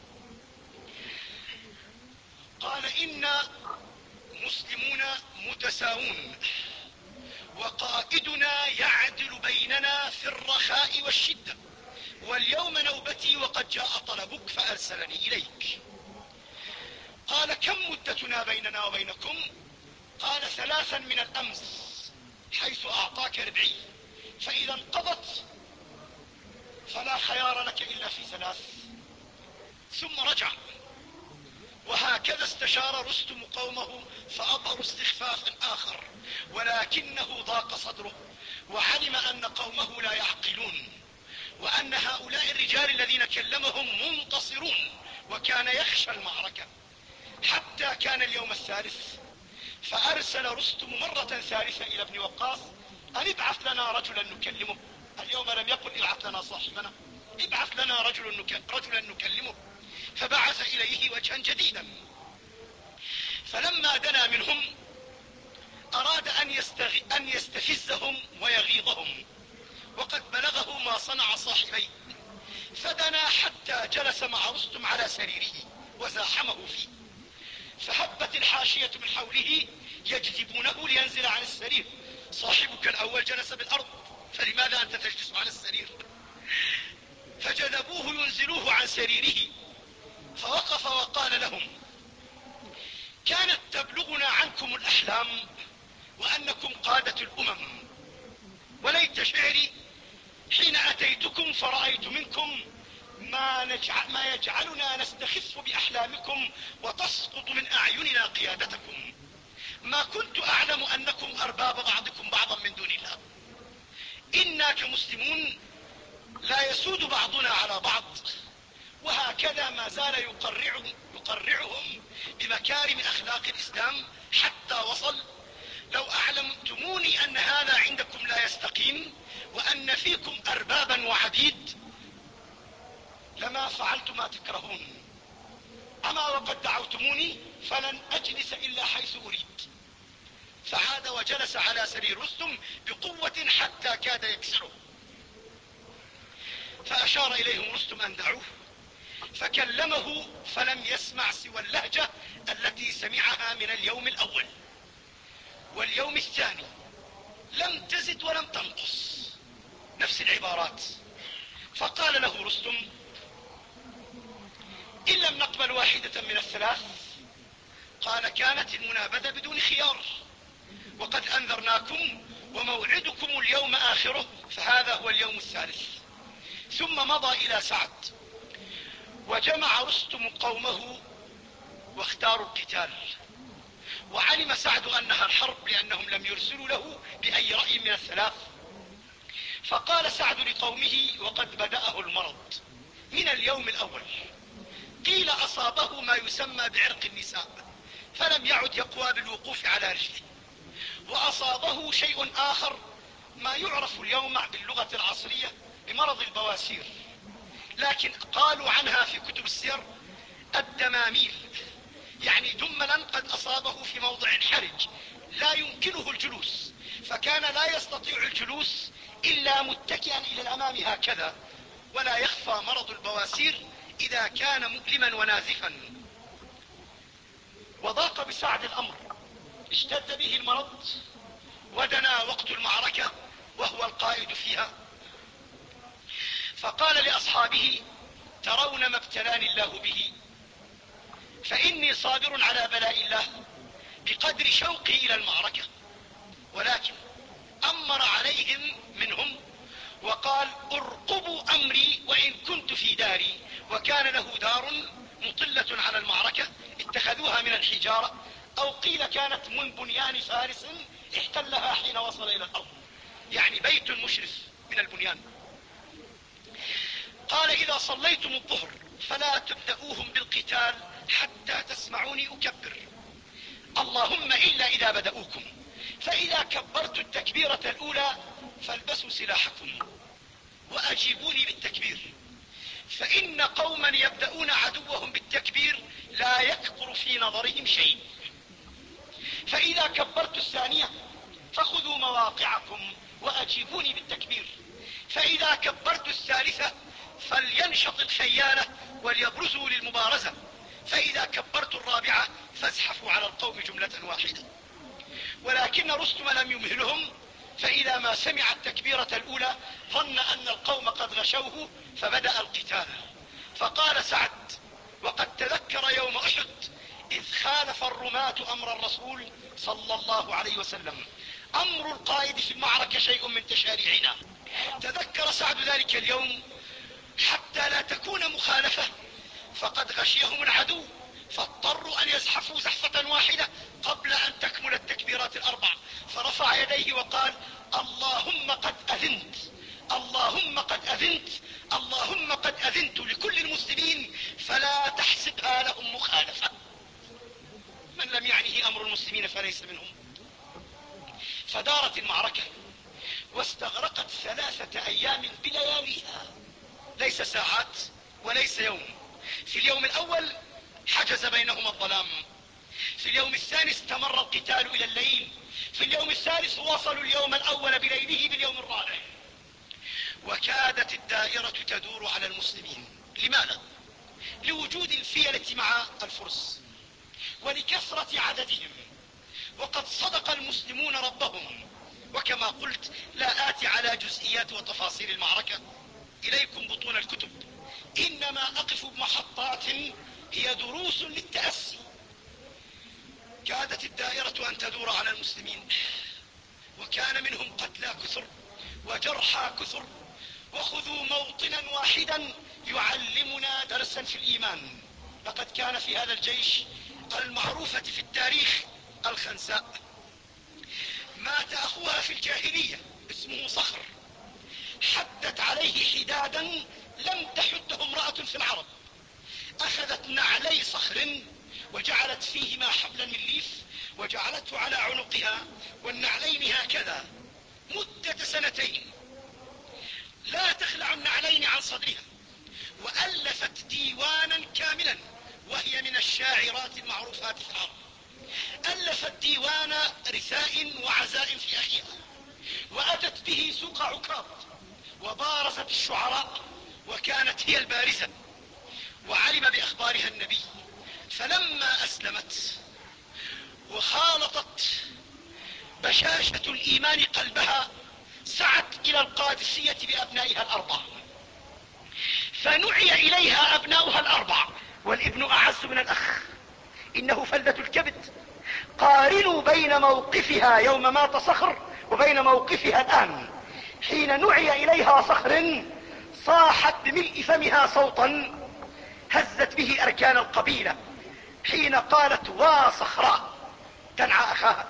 قال: إنا مسلمون متساوون، وقائدنا يعدل بيننا في الرخاء والشدة، واليوم نوبتي وقد جاء طلبك فأرسلني إليك. قال: كم مدتنا بيننا وبينكم؟ قال: ثلاثا من الأمس حيث أعطاك ربعي، فإذا انقضت فلا خيار لك إلا في ثلاث. ثم رجع. وهكذا استشار رستم قومه فأظهروا استخفافا آخر، ولكنه ضاق صدره وعلم أن قومه لا يعقلون، وأن هؤلاء الرجال الذين كلمهم منتصرون، وكان يخشى المعركة. حتى كان اليوم الثالث فأرسل رستم مرة ثالثة إلى ابن وقاص أن ابعث لنا رجلا نكلمه. اليوم لم يقل ابعث لنا صاحبنا، ابعث لنا رجل نك... رجلا نكلمه. فبعث إليه وجها جديدا. فلما دنا منهم أراد أن, يستغ... أن يستفزهم ويغيظهم، وقد بلغه ما صنع صاحبيه، فدنا حتى جلس مع رستم على سريره وزاحمه فيه، فهبت الحاشية من حوله يجذبونه لينزل عن السرير. صاحبك الأول جلس بالأرض، فلماذا أنت تجلس على السرير؟ فجذبوه ينزلوه عن سريره. فوقف وقال لهم: كانت تبلغنا عنكم الأحلام وأنكم قادة الأمم، وليت شعري حين أتيتكم فرأيت منكم ما, نجعل ما يجعلنا نستخف بأحلامكم وتسقط من أعيننا قيادتكم. ما كنت أعلم أنكم أرباب بعضكم بعضا من دون الله. إنا كمسلمون لا يسود بعضنا على بعض، وهكذا ما زال يقرع ويقرعهم بمكارم أخلاق الإسلام حتى وصل: لو أعلمتموني أن هذا عندكم لا يستقيم وأن فيكم أربابا وعبيد لما فعلت ما تكرهون، أما وقد دعوتموني فلن أجلس إلا حيث أريد. فعاد وجلس على سرير رستم بقوة حتى كاد يكسره، فأشار إليهم رستم أن دعوه، فكلمه فلم يسمع سوى اللهجة التي سمعها من اليوم الأول واليوم الثاني، لم تزد ولم تنقص، نفس العبارات. فقال له رستم: إن لم نقبل واحدة من الثلاث. قال: كانت المنابذة بدون خيار، وقد أنذرناكم وموعدكم اليوم آخره، فهذا هو اليوم الثالث. ثم مضى إلى سعد وجمع رستم قومه واختاروا القتال، وعلم سعد أنها الحرب لأنهم لم يرسلوا له بأي رأي من الثلاث. فقال سعد لقومه وقد بدأه المرض من اليوم الأول، قيل أصابه ما يسمى بعرق النساء فلم يعد يقوى بالوقوف على رجله، وأصابه شيء آخر ما يعرف اليوم باللغة العصرية بمرض البواسير، لكن قالوا عنها في كتب السير الدماميل، يعني دملا قد أصابه في موضع حرج لا يمكنه الجلوس، فكان لا يستطيع الجلوس إلا متكئا إلى الأمام هكذا. ولا يخفى مرض البواسير إذا كان مؤلما ونازفا. وضاق بسعد الأمر، اشتد به المرض ودنا وقت المعركة وهو القائد فيها، فقال لأصحابه: ترون ما ابتلاني الله به، فإني صابر على بلاء الله بقدر شوقي إلى المعركة، ولكن أمر عليهم منهم وقال: ارقبوا أمري وإن كنت في داري. وكان له دار مطلة على المعركة اتخذوها من الحجارة، أو قيل كانت من بنيان فارس احتلها حين وصل إلى الأرض، يعني بيت مشرف من البنيان. قال: إذا صليتم الظهر فلا تبدأوهم بالقتال حتى تسمعوني أكبر، اللهم إلا إذا بدأوكم، فإذا كبرت التكبيرة الأولى فالبسوا سلاحكم وأجيبوني بالتكبير، فإن قوما يبدأون عدوهم بالتكبير لا يكبر في نظرهم شيء. فإذا كبرت الثانية فخذوا مواقعكم وأجيبوني بالتكبير، فإذا كبرت الثالثة فلينشط الخيانة وليبرزوا للمبارزة، فإذا كبرت الرابعة فازحفوا على القوم جملة واحدة. ولكن رستم لم يمهلهم، فإذا ما سمع التكبيرة الأولى ظن أن القوم قد غشوه فبدأ القتال. فقال سعد وقد تذكر يوم أحد إذ خالف الرماة أمر الرسول صلى الله عليه وسلم، أمر القائد في المعركة شيء من تشاريعنا. تذكر سعد ذلك اليوم حتى لا تكون مخالفة، فقد غشيهم العدو فاضطروا أن يزحفوا زحفة واحدة قبل أن تكمل التكبيرات الأربع، فرفع يديه وقال: اللهم قد أذنت، اللهم قد أذنت، اللهم قد أذنت لكل المسلمين فلا تحسبها لهم مخالفة. من لم يعنه أمر المسلمين فليس منهم. فدارت المعركة واستغرقت ثلاثة أيام بلياليها، ليس ساعات وليس يوم. في اليوم الأول حجز بينهما الظلام، في اليوم الثاني استمر القتال إلى الليل، في اليوم الثالث واصلوا اليوم الأول بليله باليوم الرابع. وكادت الدائرة تدور على المسلمين. لماذا؟ لوجود الفيلة مع الفرس ولكثرة عددهم، وقد صدق المسلمون ربهم. وكما قلت لا آتي على جزئيات وتفاصيل المعركة، إليكم بطون الكتب، إنما أقف بمحطات هي دروس للتأسي. كادت الدائرة أن تدور على المسلمين، وكان منهم قتلى كثر وجرحى كثر. وخذوا موطنا واحدا يعلمنا درسا في الإيمان. لقد كان في هذا الجيش المعروفة في التاريخ الخنساء، مات أخوها في الجاهلية اسمه صخر، حدت عليه حدادا لم تحده امرأة في العرب. أخذت نعلي صخر وجعلت فيهما حبلا من ليف وجعلته على عنقها والنعلين هكذا مدة سنتين لا تخلع النعلين عن صدرها، وألفت ديوانا كاملا وهي من الشاعرات المعروفات في العرب. ألفت ديوان رثاء وعزاء في أخيها، وأتت به سوق عكاظ وبارزت الشعراء وكانت هي البارزة، وعلم بأخبارها النبي، فلما أسلمت وخالطت بشاشة الإيمان قلبها سعت إلى القادسية بأبنائها الأربعة، فنعي إليها أبناؤها الأربعة، والابن أعز من الأخ، إنه فلذة الكبد. قارنوا بين موقفها يوم مات صخر وبين موقفها الآن، حين نعي إليها صخر صاحت بملء فمها صوتا هزت به أركان القبيلة حين قالت وا صخراء تنعى أخاها،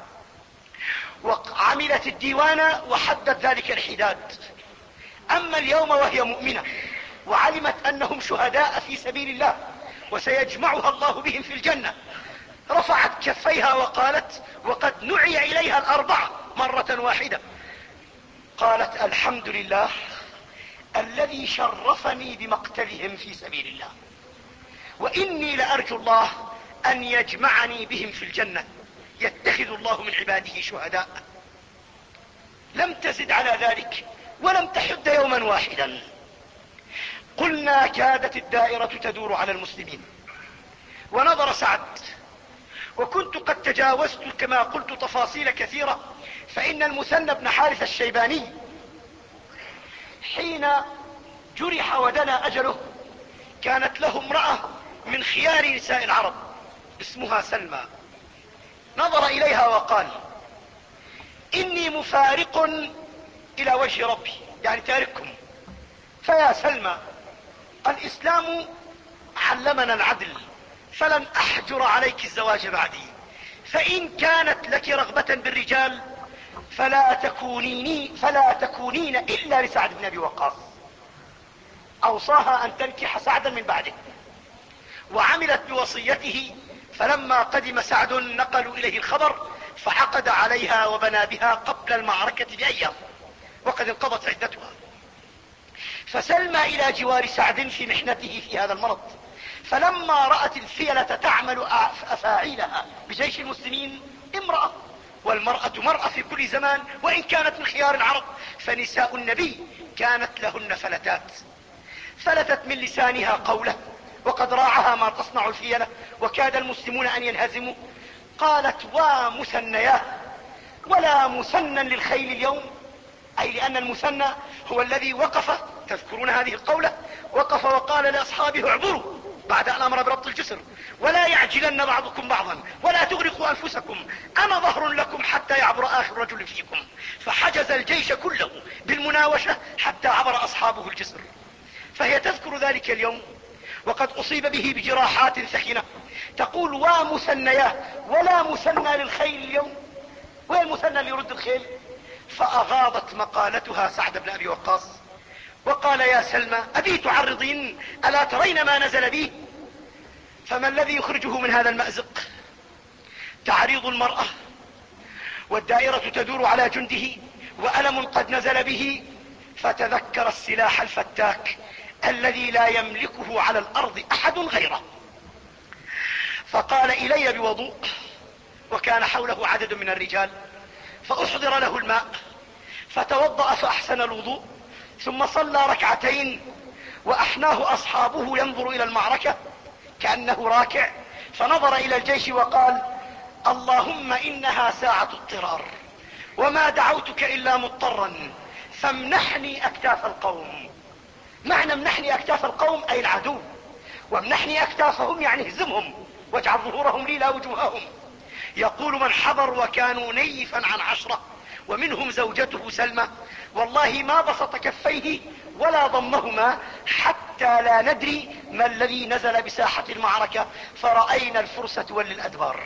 وعملت الديوان وحدت ذلك الحداد. أما اليوم وهي مؤمنة وعلمت أنهم شهداء في سبيل الله وسيجمعها الله بهم في الجنة، رفعت كفيها وقالت وقد نعي إليها الأربعة مرة واحدة، قالت الحمد لله الذي شرفني بمقتلهم في سبيل الله، وإني لأرجو الله أن يجمعني بهم في الجنة، يتخذ الله من عباده شهداء. لم تزد على ذلك ولم تحد يوما واحدا. قلنا كادت الدائرة تدور على المسلمين، ونظر سعد، وكنت قد تجاوزت كما قلت تفاصيل كثيرة، فإن المثنى بن حارث الشيباني حين جرح ودنا أجله كانت له امرأة من خيار نساء العرب اسمها سلمى، نظر إليها وقال إني مفارق إلى وجه ربي، يعني تارككم، فيا سلمى الإسلام علمنا العدل، فلن أحجر عليك الزواج بعدي، فإن كانت لك رغبة بالرجال فلا تكونيني فلا تكونين إلا لسعد بن أبي وقاص. أوصاها أن تنكح سعدا من بعده، وعملت بوصيته، فلما قدم سعد نقلوا إليه الخبر فعقد عليها وبنى بها قبل المعركة بأيام، وقد انقضت عدتها. فسلمى إلى جوار سعد في محنته في هذا المرض، فلما رأت الفيلة تعمل أفاعيلها بجيش المسلمين، امرأة، والمرأة مرأة في كل زمان وإن كانت من خيار العرب، فنساء النبي كانت لهن فلتات، فلتت من لسانها قوله وقد راعها ما تصنع الفيلة وكاد المسلمون أن ينهزموا، قالت ومثنياه ولا مثنى للخيل اليوم، أي لأن المثنى هو الذي وقف، تذكرون هذه القولة، وقف وقال لأصحابه اعبروا بعد أن أمر بربط الجسر، ولا يعجلن بعضكم بعضا ولا تغرقوا أنفسكم، أنا ظهر لكم حتى يعبر آخر رجل فيكم، فحجز الجيش كله بالمناوشة حتى عبر أصحابه الجسر. فهي تذكر ذلك اليوم وقد أصيب به بجراحات ثخنة، تقول ومثنياه ولا مثنى للخيل اليوم، وين المثنى اللي يرد الخيل؟ فأغاضت مقالتها سعد بن أبي وقاص وقال يا سلمى أبي تعرضين، ألا ترين ما نزل بي؟ فما الذي يخرجه من هذا المأزق؟ تعريض المرأة والدائرة تدور على جنده وألم قد نزل به، فتذكر السلاح الفتاك الذي لا يملكه على الأرض أحد غيره، فقال إلي بوضوء، وكان حوله عدد من الرجال، فأحضر له الماء فتوضأ فأحسن الوضوء، ثم صلى ركعتين وأحناه أصحابه ينظر إلى المعركة كأنه راكع، فنظر إلى الجيش وقال اللهم إنها ساعة اضطرار وما دعوتك إلا مضطرا فامنحني أكتاف القوم. معنى امنحني أكتاف القوم أي العدو، وامنحني أكتافهم يعني اهزمهم واجعل ظهورهم لي لا وجوههم. يقول من حضر وكانوا نيفا عن عشرة ومنهم زوجته سلمى والله ما بسط كفيه ولا ضمهما حتى لا ندري ما الذي نزل بساحة المعركة، فرأينا الفرس تولي الأدبار،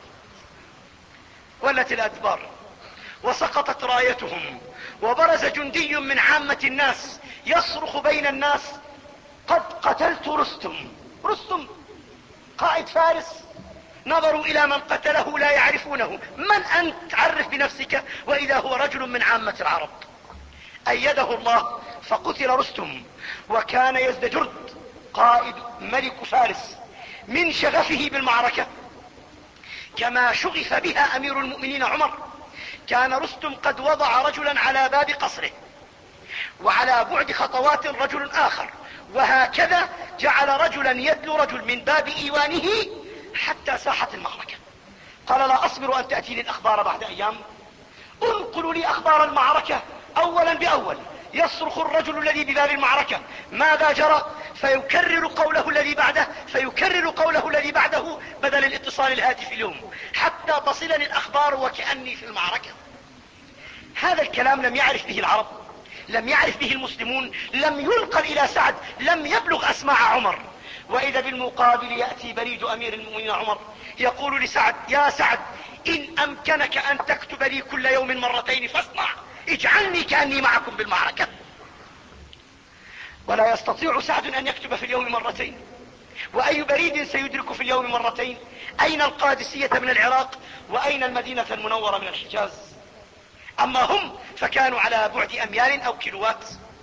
ولت الأدبار وسقطت رايتهم، وبرز جندي من عامة الناس يصرخ بين الناس قد قتلت رستم، رستم قائد فارس، نظروا الى من قتله لا يعرفونه. من انت؟ عرف بنفسك. واذا هو رجل من عامة العرب. ايده الله فقتل رستم. وكان يزدجرد قائد ملك فارس من شغفه بالمعركة كما شغف بها امير المؤمنين عمر، كان رستم قد وضع رجلا على باب قصره، وعلى بعد خطوات رجل اخر، وهكذا جعل رجلا يدلو رجل من باب ايوانه حتى ساحة المعركة. قال لا اصبر ان تأتيني الاخبار بعد ايام، انقلوا لي اخبار المعركة اولا باول. يصرخ الرجل الذي بباب المعركة ماذا جرى، فيكرر قوله الذي بعده، فيكرر قوله الذي بعده بدل الاتصال الهاتفي اليوم، حتى تصلني الاخبار وكأني في المعركة. هذا الكلام لم يعرف به العرب، لم يعرف به المسلمون، لم ينقل الى سعد، لم يبلغ اسماع عمر. واذا بالمقابل يأتي بريد امير المؤمنين عمر يقول لسعد يا سعد ان امكنك ان تكتب لي كل يوم مرتين فاصنع، اجعلني كأني معكم بالمعركة. ولا يستطيع سعد ان يكتب في اليوم مرتين، واي بريد سيدرك في اليوم مرتين؟ اين القادسية من العراق، واين المدينة المنورة من الحجاز؟ اما هم فكانوا على بعد اميال او كيلوات.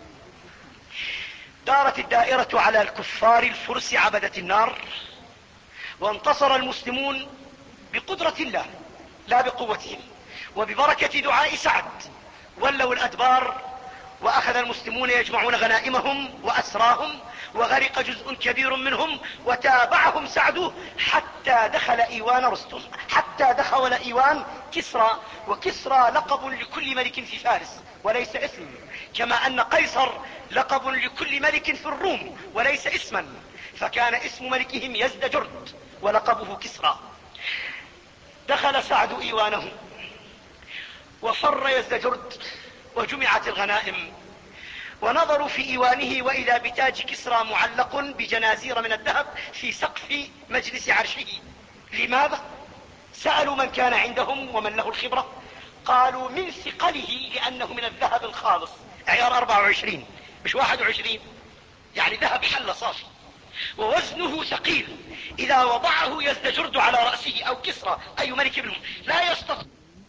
دارت الدائرة على الكفار الفرس عبدة النار، وانتصر المسلمون بقدرة الله لا بقوتهم، وببركة دعاء سعد ولوا الادبار، واخذ المسلمون يجمعون غنائمهم واسراهم، وغرق جزء كبير منهم، وتابعهم سعد حتى دخل ايوان رستم، حتى دخل ايوان كسرى. وكسرى لقب لكل ملك في فارس وليس اسم، كما ان قيصر لقب لكل ملك في الروم وليس اسما، فكان اسم ملكهم يزدجرد ولقبه كسرى. دخل سعد ايوانه وفر يزدجرد، وجمعت الغنائم، ونظروا في ايوانه واذا بتاج كسرى معلق بجنازير من الذهب في سقف مجلس عرشه. لماذا؟ سألوا من كان عندهم ومن له الخبرة، قالوا من ثقله لانه من الذهب الخالص، عيار اربعة وعشرين مش واحد وعشرين، يعني ذهب حل صافي، ووزنه ثقيل، اذا وضعه يزدجرد على رأسه او كسرى اي ملك منهم لا يستطيع.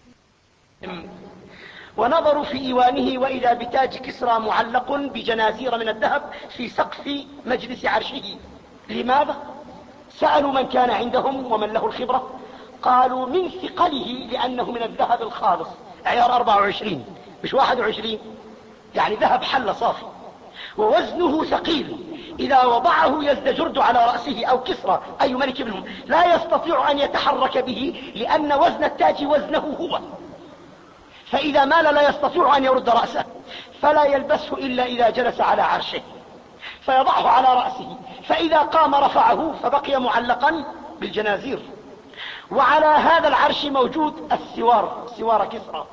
ونظروا في ايوانه واذا بتاج كسرى معلق بجنازير من الذهب في سقف مجلس عرشه. لماذا؟ سألوا من كان عندهم ومن له الخبرة، قالوا من ثقله لانه من الذهب الخالص، عيار اربعة وعشرين مش واحد وعشرين، يعني ذهب حل صافي، ووزنه ثقيل، اذا وضعه يزدجرد على رأسه او كسرى اي ملك منهم لا يستطيع ان يتحرك به، لان وزن التاج وزنه هو، فاذا مال لا يستطيع ان يرد رأسه، فلا يلبسه الا اذا جلس على عرشه فيضعه على رأسه، فاذا قام رفعه فبقي معلقا بالجنازير. وعلى هذا العرش موجود السوار، سوار كسرى،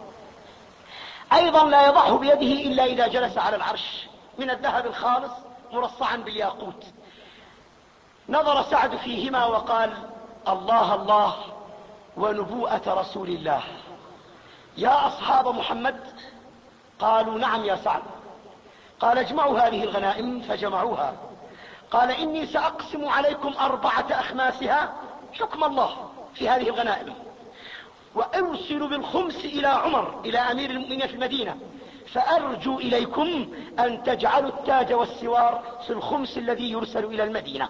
ايضا لا يضعه بيده الا اذا جلس على العرش، من الذهب الخالص مرصعا بالياقوت. نظر سعد فيهما وقال الله الله ونبوءة رسول الله، يا اصحاب محمد. قالوا نعم يا سعد. قال اجمعوا هذه الغنائم، فجمعوها. قال اني ساقسم عليكم اربعة اخماسها حكم الله في هذه الغنائم، وارسل بالخمس الى عمر الى امير المؤمنين في المدينة، فارجو اليكم ان تجعلوا التاج والسوار في الخمس الذي يرسل الى المدينة.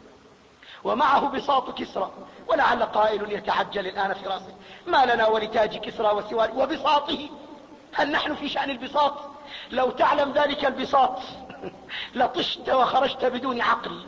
ومعه بساط كسرى. ولعل قائل يتعجل الان في راسه ما لنا ولتاج كسرى وسوار وبساطه، هل نحن في شأن البساط؟ لو تعلم ذلك البساط لطشت وخرجت بدون عقل.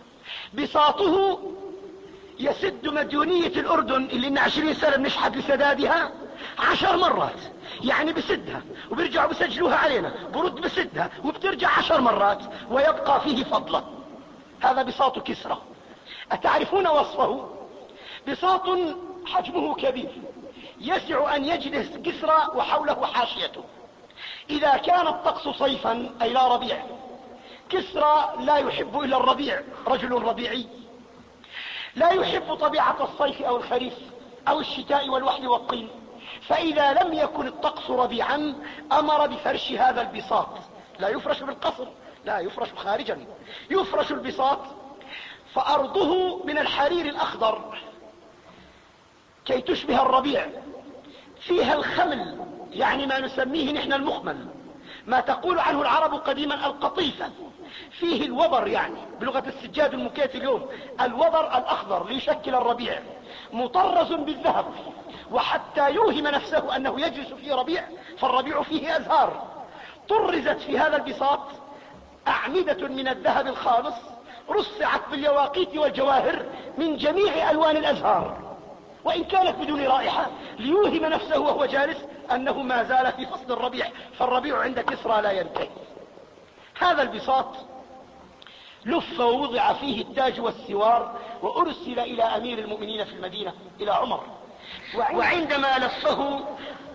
بساطه يسد مديونية الاردن اللي لنا عشرين سنة بنشحت لسدادها عشر مرات، يعني بسدها وبيرجعوا بسجلوها علينا، برد بسدها وبترجع عشر مرات ويبقى فيه فضله. هذا بساط كسرى. أتعرفون وصفه؟ بساط حجمه كبير، يسع ان يجلس كسرى وحوله حاشيته. اذا كان الطقس صيفا اي لا ربيع، كسرى لا يحب الا الربيع، رجل ربيعي لا يحب طبيعة الصيف او الخريف او الشتاء والوحل والطين، فاذا لم يكن الطقس ربيعا امر بفرش هذا البساط، لا يفرش بالقصر، لا يفرش خارجا، يفرش البساط فأرضه من الحرير الأخضر كي تشبه الربيع، فيها الخمل، يعني ما نسميه نحن المخمل، ما تقول عنه العرب قديما القطيفة، فيه الوبر، يعني بلغة السجاد المكيت اليوم الوبر الأخضر ليشكل الربيع، مطرز بالذهب، وحتى يوهم نفسه أنه يجلس في ربيع، فالربيع فيه أزهار، طرزت في هذا البساط أعمدة من الذهب الخالص، رصعت باليواقيت والجواهر من جميع ألوان الأزهار، وإن كانت بدون رائحة، ليوهم نفسه وهو جالس أنه ما زال في فصل الربيع، فالربيع عند كسرى لا ينتهي. هذا البساط لف ووضع فيه التاج والسوار، وأرسل إلى أمير المؤمنين في المدينة إلى عمر، وعندما لفه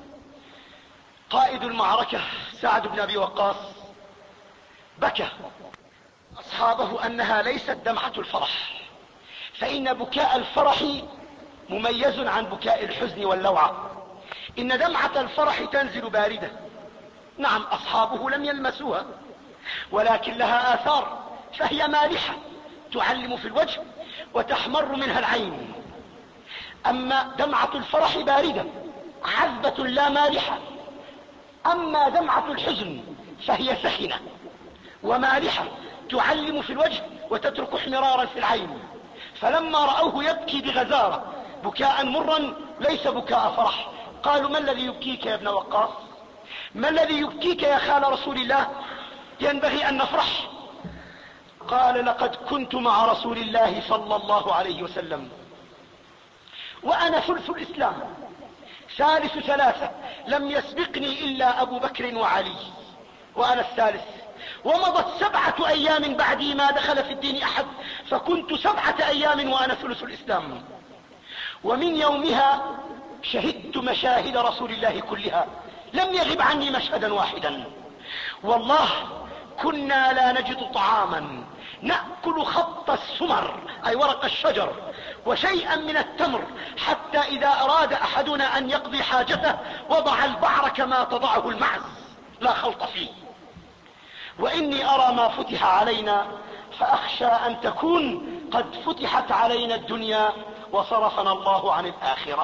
قائد المعركة سعد بن أبي وقاص بكى أصحابه أنها ليست دمعة الفرح، فإن بكاء الفرح مميز عن بكاء الحزن واللوعة، إن دمعة الفرح تنزل باردة، نعم أصحابه لم يلمسوها، ولكن لها آثار، فهي مالحة تعلم في الوجه وتحمر منها العين. أما دمعة الفرح باردة عذبة لا مالحة، أما دمعة الحزن فهي سخنة ومالحة تعلم في الوجه وتترك احمرارا في العين. فلما رأوه يبكي بغزارة بكاء مرا ليس بكاء فرح، قالوا: ما الذي يبكيك يا ابن وقاص؟ ما الذي يبكيك يا خال رسول الله؟ ينبغي أن نفرح. قال: لقد كنت مع رسول الله صلى الله عليه وسلم وأنا ثلث الإسلام، ثالث ثلاثة، لم يسبقني إلا أبو بكر وعلي، وأنا الثالث، ومضت سبعة أيام بعدي ما دخل في الدين أحد، فكنت سبعة أيام وأنا ثلث الإسلام، ومن يومها شهدت مشاهد رسول الله كلها، لم يغب عني مشهدا واحدا. والله كنا لا نجد طعاما نأكل خط السمر أي ورق الشجر وشيئا من التمر، حتى إذا أراد أحدنا أن يقضي حاجته وضع البعر كما تضعه المعز، لا خلط فيه. وإني أرى ما فتح علينا فأخشى أن تكون قد فتحت علينا الدنيا وصرفنا الله عن الآخرة.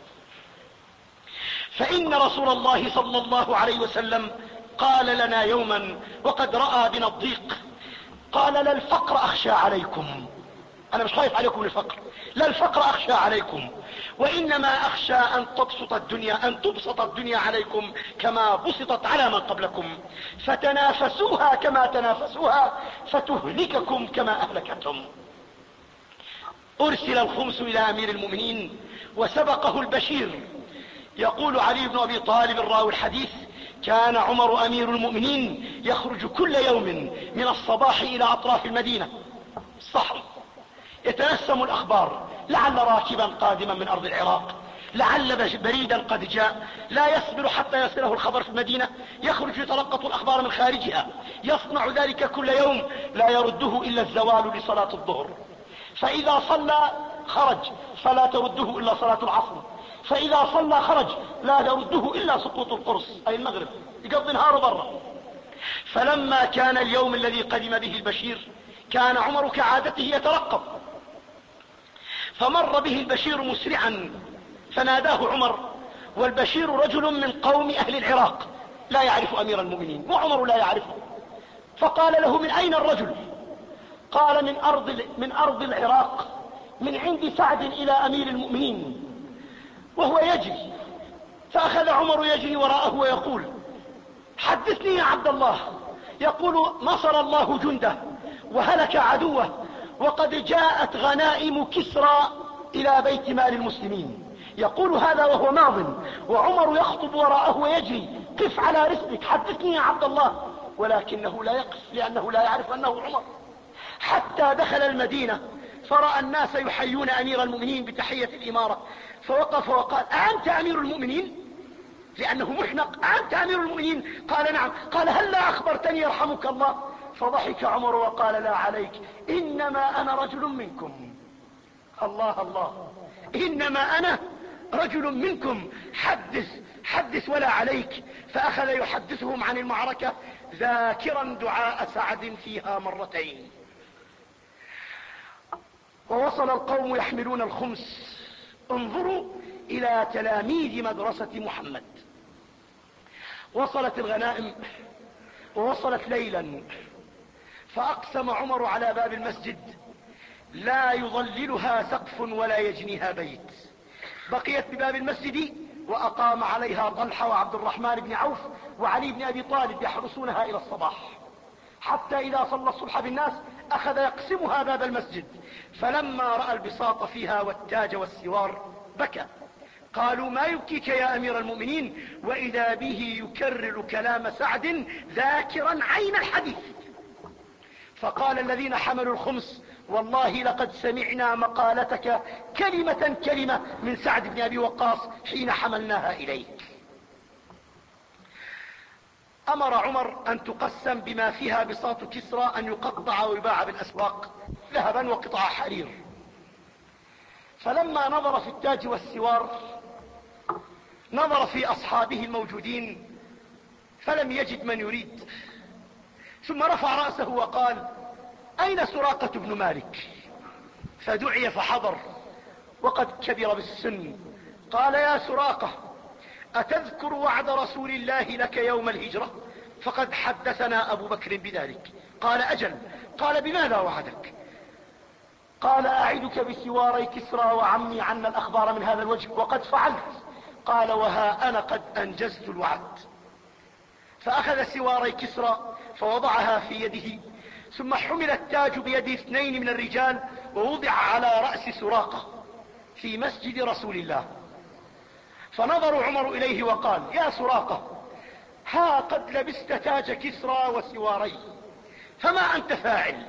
فإن رسول الله صلى الله عليه وسلم قال لنا يوما وقد رأى بنا الضيق، قال: لا الفقر أخشى عليكم، أنا مش خايف عليكم الفقر، لا الفقر أخشى عليكم، وإنما أخشى أن تبسط الدنيا أن تبسط الدنيا عليكم كما بسطت على من قبلكم، فتنافسوها كما تنافسوها فتهلككم كما أهلكتهم. أرسل الخمس إلى أمير المؤمنين وسبقه البشير. يقول علي بن أبي طالب الراوي الحديث: كان عمر أمير المؤمنين يخرج كل يوم من الصباح إلى أطراف المدينة الصحراء يتنسم الأخبار، لعل راكبا قادما من أرض العراق، لعل بريدا قد جاء، لا يصبر حتى يصله الخبر في المدينة، يخرج يتلقط الأخبار من خارجها، يصنع ذلك كل يوم، لا يرده إلا الزوال لصلاة الظهر، فإذا صلى خرج فلا ترده إلا صلاة العصر، فإذا صلى خرج لا يرده إلا سقوط القرص أي المغرب، يقضي نهاره برا. فلما كان اليوم الذي قدم به البشير كان عمر كعادته يترقب، فمر به البشير مسرعا فناداه عمر، والبشير رجل من قوم أهل العراق لا يعرف أمير المؤمنين وعمر لا يعرفه، فقال له: من أين الرجل؟ قال: من أرض, من أرض العراق، من عند سعد إلى أمير المؤمنين، وهو يجري. فأخذ عمر يجري وراءه ويقول: حدثني يا عبد الله. يقول: نصر الله جنده وهلك عدوه، وقد جاءت غنائم كسرى إلى بيت مال المسلمين. يقول هذا وهو ماض، وعمر يخطب وراءه ويجري: قف على رسلك، حدثني يا عبد الله. ولكنه لا يقف لأنه لا يعرف أنه عمر، حتى دخل المدينة فرأى الناس يحيون أمير المؤمنين بتحية الإمارة، فوقف وقال: أنت أمير المؤمنين؟ لأنه محنق: أنت أمير المؤمنين؟ قال: نعم. قال: هل لا أخبرتني يرحمك الله؟ فضحك عمر وقال: لا عليك، إنما أنا رجل منكم. الله الله، إنما أنا رجل منكم، حدث حدث ولا عليك. فأخذ يحدثهم عن المعركة ذاكرا دعاء سعد فيها مرتين. ووصل القوم يحملون الخمس. انظروا الى تلاميذ مدرسة محمد. وصلت الغنائم ووصلت ليلا، فاقسم عمر على باب المسجد لا يظللها سقف ولا يجنيها بيت. بقيت بباب المسجد واقام عليها طلحة وعبد الرحمن بن عوف وعلي بن ابي طالب يحرسونها الى الصباح، حتى اذا صلى الصبح بالناس اخذ يقسمها باب المسجد، فلما رأى البساط فيها والتاج والسوار بكى. قالوا ما يبكيك يا امير المؤمنين؟ واذا به يكرر كلام سعد ذاكرا عين الحديث. فقال الذين حملوا الخمس والله لقد سمعنا مقالتك كلمة كلمة من سعد بن ابي وقاص حين حملناها اليك. امر عمر ان تقسم بما فيها بساط كسرى، ان يقطع ويباع بالاسواق ذهبا وقطع حرير. فلما نظر في التاج والسوار نظر في اصحابه الموجودين فلم يجد من يريد، ثم رفع رأسه وقال اين سراقة بن مالك؟ فدعي فحضر وقد كبر بالسن. قال يا سراقة اتذكر وعد رسول الله لك يوم الهجرة؟ فقد حدثنا ابو بكر بذلك. قال اجل. قال بماذا وعدك؟ قال اعدك بسواري كسرى وعمي عنا الاخبار من هذا الوجه وقد فعلت. قال وها انا قد انجزت الوعد. فاخذ سواري كسرى فوضعها في يده، ثم حمل التاج بيد اثنين من الرجال ووضع على رأس سراقة في مسجد رسول الله. فنظر عمر اليه وقال يا سراقة ها قد لبست تاج كسرى وسواري، فما انت فاعل؟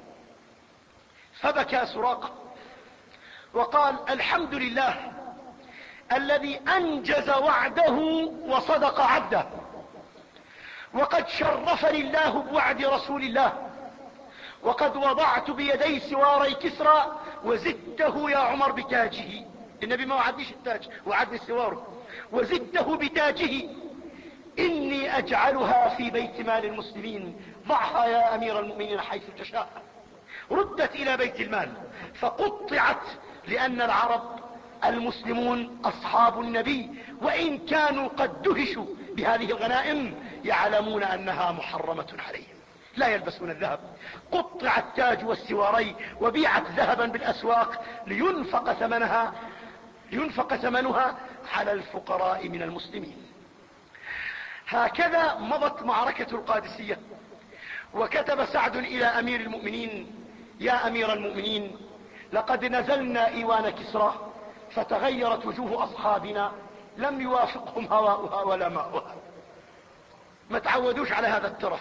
فبكى سراقة وقال الحمد لله الذي انجز وعده وصدق عبده، وقد شرفني الله بوعد رسول الله، وقد وضعت بيدي سواري كسرى وزدته يا عمر بتاجه. النبي ما وعدنيش التاج، وعدني السوار، وزدته بتاجه. اني اجعلها في بيت مال المسلمين، ضعها يا امير المؤمنين حيث تشاء. ردت الى بيت المال فقطعت، لان العرب المسلمون اصحاب النبي وان كانوا قد دهشوا بهذه الغنائم يعلمون انها محرمة عليهم، لا يلبسون الذهب. قطع التاج والسواري وبيعت ذهبا بالاسواق لينفق ثمنها لينفق ثمنها على الفقراء من المسلمين. هكذا مضت معركة القادسية. وكتب سعد الى امير المؤمنين يا امير المؤمنين لقد نزلنا ايوان كسرى فتغيرت وجوه اصحابنا، لم يوافقهم هواؤها ولا ماؤها، ما تعودوش على هذا الترف،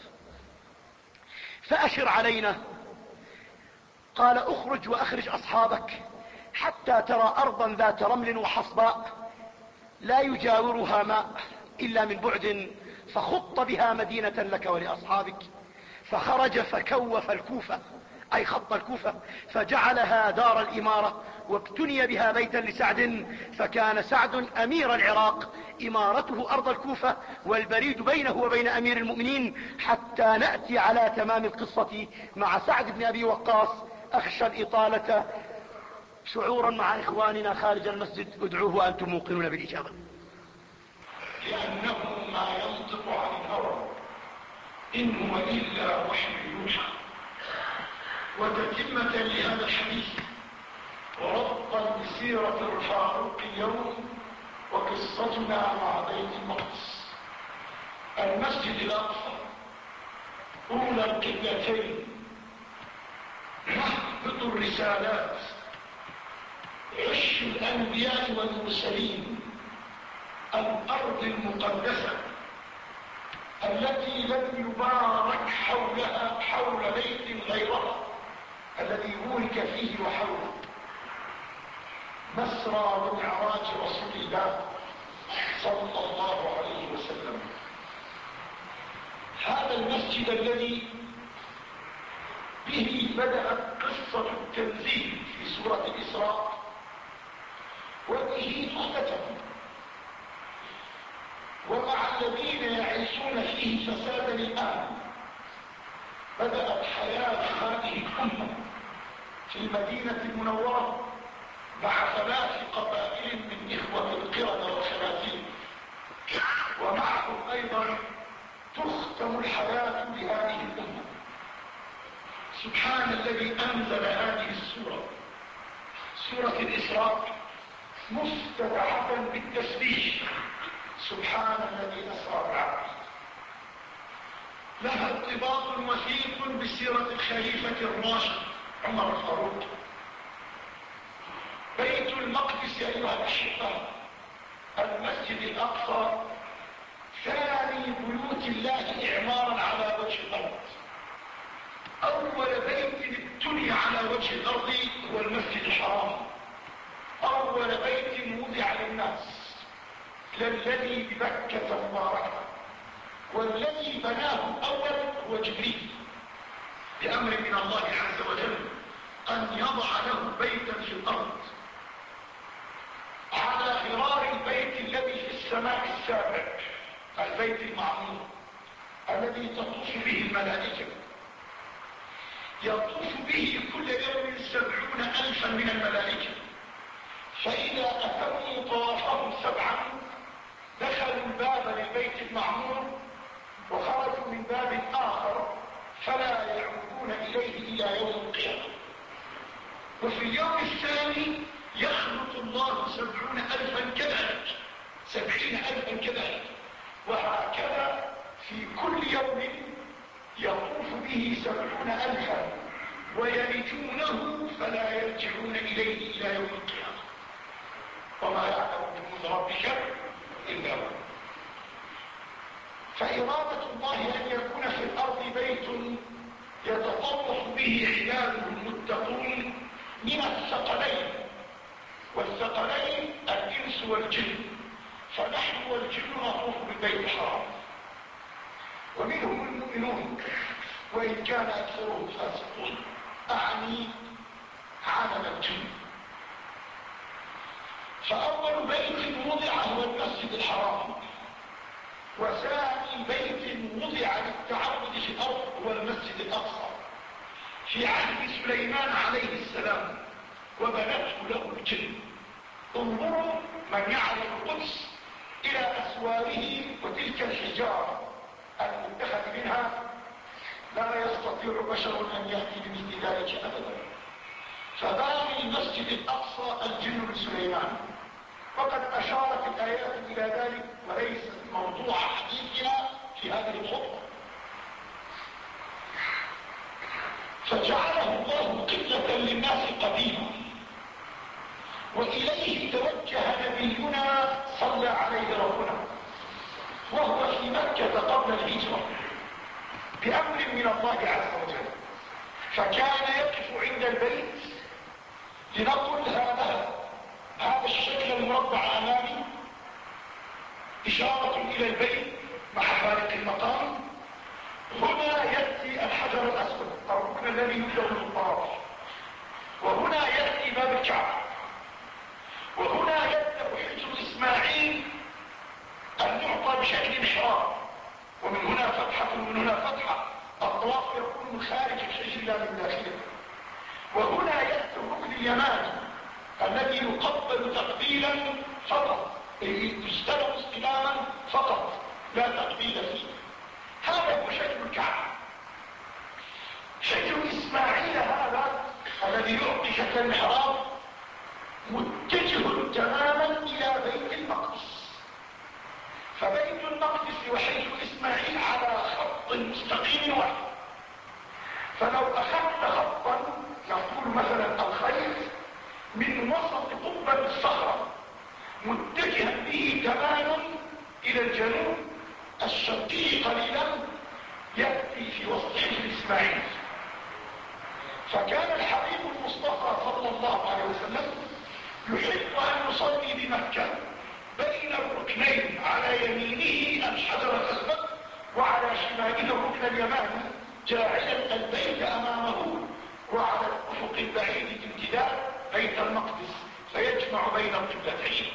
فاشر علينا. قال اخرج واخرج اصحابك حتى ترى ارضا ذات رمل وحصباء لا يجاورها ماء الا من بعد، فخط بها مدينة لك ولاصحابك. فخرج فكوف الكوفة اي خط الكوفة فجعلها دار الامارة، وابتني بها بيتا لسعد، فكان سعد امير العراق، امارته ارض الكوفة، والبريد بينه وبين امير المؤمنين، حتى نأتي على تمام القصة مع سعد بن ابي وقاص. اخشى الاطالة شعورا مع اخواننا خارج المسجد، ادعوه وانتم موقنون بالاجابة. لانه ما ينطق عن الهوى ان هو الا وحي يوحى. وتتمة لهذا الحديث وربطا بسيرة الفاروق اليوم وقصتنا مع بيت المقدس، المسجد الاقصى اولى القبلتين، محبط الرسالات، عش الانبياء والمرسلين، الارض المقدسة التي لم يبارك حولها حول بيت غيرها الذي بورك فيه وحوله، مسرى ومعراج رسول الله صلى الله عليه وسلم. هذا المسجد الذي به بدأت قصة التنزيل في سورة الإسراء وبه اختتم، ومع الذين يعيشون فيه فسادا الآن بدأت حياة هذه الأمة في المدينة المنورة مع ثلاث قبائل من إخوة القردة والخنازير، ومعهم أيضا تختم الحياة لهذه الأمة. سبحان الذي أنزل هذه السورة، سورة الإسراء، مفتتحة بالتسبيح سبحان الذي أسرى بعبده. لها ارتباط وثيق بسيرة الخليفة الراشد عمر الفاروق. بيت المقدس أيها الأحبة، المسجد الأقصى، ثاني بيوت الله إعمارا على وجه الأرض. أول بيت ابتني على وجه الأرض هو المسجد الحرام، أول بيت وضع للناس، للذي بمكة مباركة، والذي بناه أول هو جبريل بأمر من الله عز وجل أن يضع له بيتا في الأرض على غرار البيت الذي في السماء السابع، البيت المعمور الذي تطوف به الملائكة. يطوف به كل يوم سبعون ألفا من الملائكة، فإذا أتموا طوافهم سبعا دخلوا الباب للبيت المعمور وخرجوا من باب آخر فلا يعودون إليه إلى يوم القيامة. وفي اليوم الثاني يخلق الله سبعون ألفا كذلك، سبعين ألفا كذلك، وهكذا في كل يوم يطوف به سبعون ألفا ويلجونه فلا يرجعون إليه إلى يوم القيامة. وما يعلم جنود ربك إلا هو. فإرادة الله أن يكون في الأرض بيت يتطوف به عباده المتقون من الثقلين، والثقلين الإنس والجن، فنحن والجن نطوف بالبيت الحرام، ومنهم المؤمنون وإن كان أكثرهم فاسقون، أعني عالم الجن. فأول بيت وضع هو المسجد الحرام، وثاني بيت وضع للتعبد في الأرض هو المسجد الأقصى في عهد سليمان عليه السلام، وبنته له الجن. انظروا من يعرف القدس إلى أسواره وتلك الحجارة المتخذ منها، لا يستطيع بشر أن يأتي بمثل ذلك أبدا. فباني المسجد الأقصى الجن لسليمان، وقد أشارت الآيات إلى ذلك وليس موضوع حديثنا في هذه الخطبة. فجعله الله قبلة للناس قديما، وإليه توجه نبينا صلى عليه ربنا وهو في مكة قبل الهجرة بأمر من الله عز وجل. فكان يقف عند البيت، لنقل هذا هذا الشكل المربع أمامي إشارة إلى البيت مع فارق المقام. هنا يأتي الحجر الأسود الركن الذي يبدأ بالطواف، وهنا يأتي باب الكعبة، وهنا يبدأ حجر إسماعيل المعطى بشكل محراب، ومن هنا فتحة ومن هنا فتحة، الطواف يكون من خارج الحجر لا من داخله. وهنا يأتي الركن اليماني الذي يقبل تقبيلا فقط، يستلم استلاما فقط لا تقبيل فيه. هذا هو شكل الكعبة. شكل إسماعيل هذا الذي يعطي شكل المحراب متجه تماما إلى بيت المقدس، فبيت المقدس وحجر إسماعيل على خط مستقيم واحد. فلو أخذت خطا نقول مثلا الخيط من وسط قبة الصخرة متجها به تماما إلى الجنوب الشرقي قليلا، يأتي في وسط حجر إسماعيل. فكان الحبيب المصطفى صلى الله عليه وسلم يحب أن يصلي بمكة بين الركنين، على يمينه الحجر الأسود وعلى شماله الركن اليماني، جاعلا البيت أمامه، وعلى الأفق البعيد امتداد بيت المقدس، فيجمع بين القبلتين.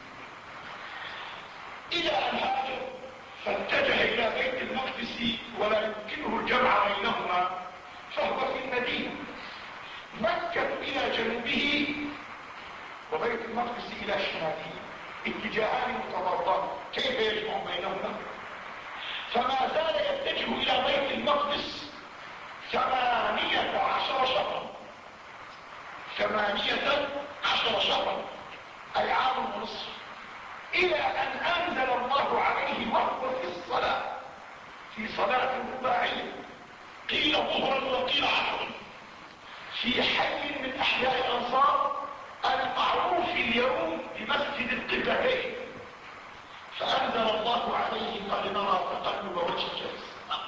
إلى أن هاجر فاتجه إلى بيت المقدس ولا يمكنه الجمع بينهما، فهو في المدينة. مكة مكة إلى جنوبه وبيت المقدس إلى شماله، اتجاهان متضادان، كيف يجمع بينهما؟ فما زال يتجه إلى بيت المقدس ثمانية عشر شهرا، ثمانية عشر شهرا أي عام ونصف، إلى أن أنزل الله عليه وهو في الصلاة، في صلاة رباعية، قيل ظهرا وقيل عصرا، في حي من أحياء الأنصار المعروف اليوم بمسجد القبلتين، فأنزل الله عليه قد نرى تقلب وجهك في السماء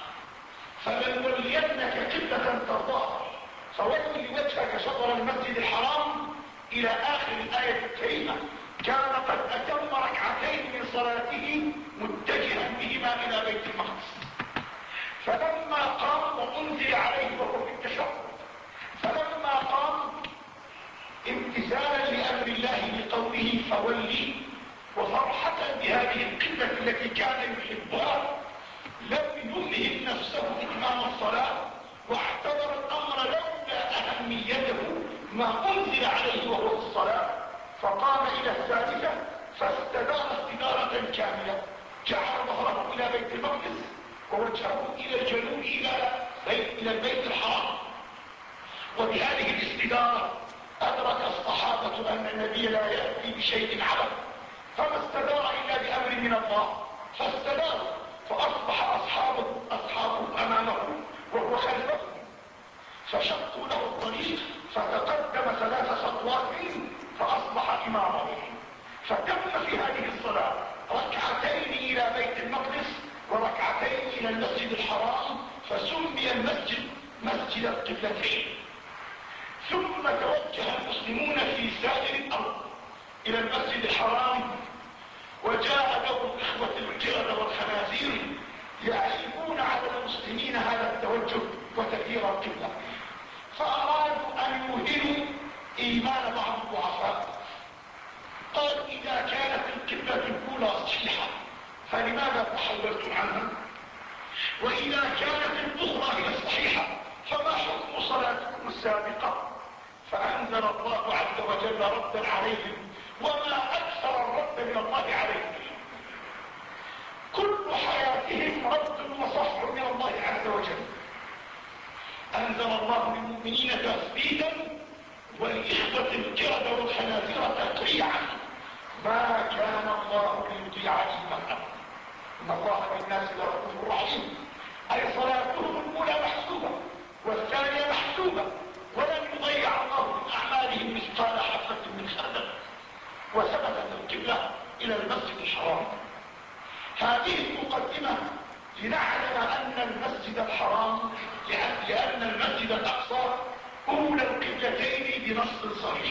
فلنولينك قبلة ترضاها فول وجهك شطر المسجد الحرام إلى آخر الآية الكريمة. كان قد أتم ركعتين من صلاته متجها بهما إلى بيت المقدس، فلما قام وأنزل عليه وهو في التشهد، فلما قام امتثالا لأمر الله بقوله فولي وفرحة بهذه القبلة التي كان يحبها لم يلهم نفسه إتمام الصلاة، واعتبر الأمر لولا أهميته ما أنزل عليه وهو في الصلاة، فقام إلى الثالثة فاستدار استدارة كاملة، جعل ظهره إلى بيت المقدس ووجهه إلى الجنوب إلى بيت, إلى البيت الحرام. وبهذه الاستدارة أدرك الصحابة أن النبي لا يأتي بشيء عبث، فما استدار إلا بأمر من الله فاستدار، فأصبح أصحابه, أصحابه أمامه وهو خلفه، فشقوا له الطريق فتقدم ثلاث خطوات فأصبح إمامهم. فتم في هذه الصلاة ركعتين إلى بيت المقدس وركعتين إلى المسجد الحرام، فسمي المسجد مسجد القبلتين. ثم توجه المسلمون في سائر الأرض إلى المسجد الحرام، وجاء دور الإخوة القردة والخنازير يعيبون على المسلمين هذا التوجه وتغيير القبلة، فأرادوا أن يوهنوا إيمان بعض الضعفاء. قال إذا كانت القبلة الأولى صحيحة فلماذا تحولتم عنها؟ وإذا كانت الأخرى هي الصحيحة فما حكم صلاتكم السابقة؟ فأنزل الله عز وجل ردا عليهم، وما أكثر الرد من الله عليهم، كل حياتهم رد وصفح من الله عز وجل. أنزل الله للمؤمنين تثبيتا والإخوة القردة والخنازير تقريعا، ما كان الله ليضيع إيمانهم إن الله بالناس لرؤوف رحيم، أي صلاتهم الأولى محسوبة والثانية محسوبة، ولن يضيع الله من أعمالهم مثقال حبة من خردل. وثبتت القبلة إلى المسجد الحرام. هذه المقدمة لنعلم أن المسجد الحرام لأن المسجد الأقصى أولى القبلتين بنص صحيح،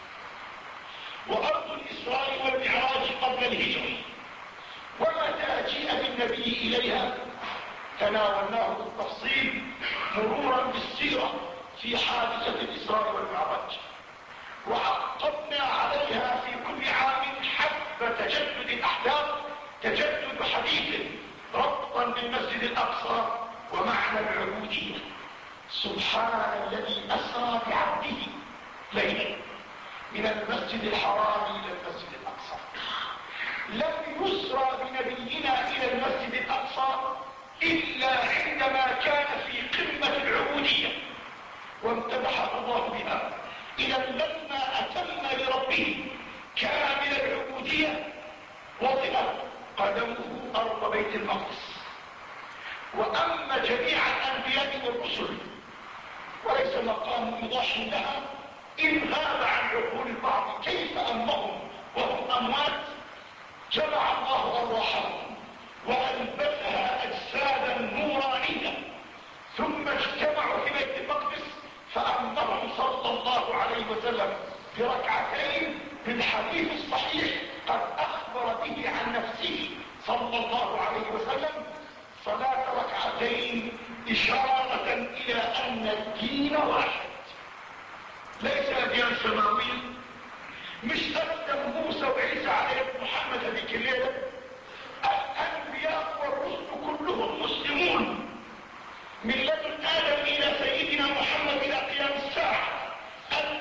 وأرض الإسراء والمعراج قبل الهجرة، ومتى جيء بالنبي إليها تناولناه بالتفصيل مرورا بالسيرة في حادثة الإسراء والمعراج، وعقبنا عليها في كل عام حسب تجدد الأحداث تجدد حديث ربطا بالمسجد الأقصى ومعنى العبودية. سبحان الذي أسرى بعبده ليلا من المسجد الحرام إلى المسجد الأقصى. لم يسرى بنبينا إلى المسجد الأقصى إلا عندما كان في قمة العبودية وامتدحه الله بها. إذا لما أتم لربه كامل العبودية وضعت قدمه أرض بيت المقدس. وأما جميع الأنبياء والرسل وليس مقام إيضاح لها إن غاب عن عقول البعض كيف أمهم وهم أموات جمع الله أرواحهم وألبسها أجسادا نورانية، ثم اجتمعوا في بيت المقدس فأمرهم صلى الله عليه وسلم بركعتين بالحديث الصحيح قد أخبر به عن نفسه صلى الله عليه وسلم، صلاة ركعتين إشارة إلى أن الدين واحد ليس أديان سماوية. مش أسلم موسى وعيسى عليه محمد هذيك الليلة، الأنبياء والرسل كلهم مسلمون من لدن آدم إلى سيدنا محمد إلى قيام الساعة.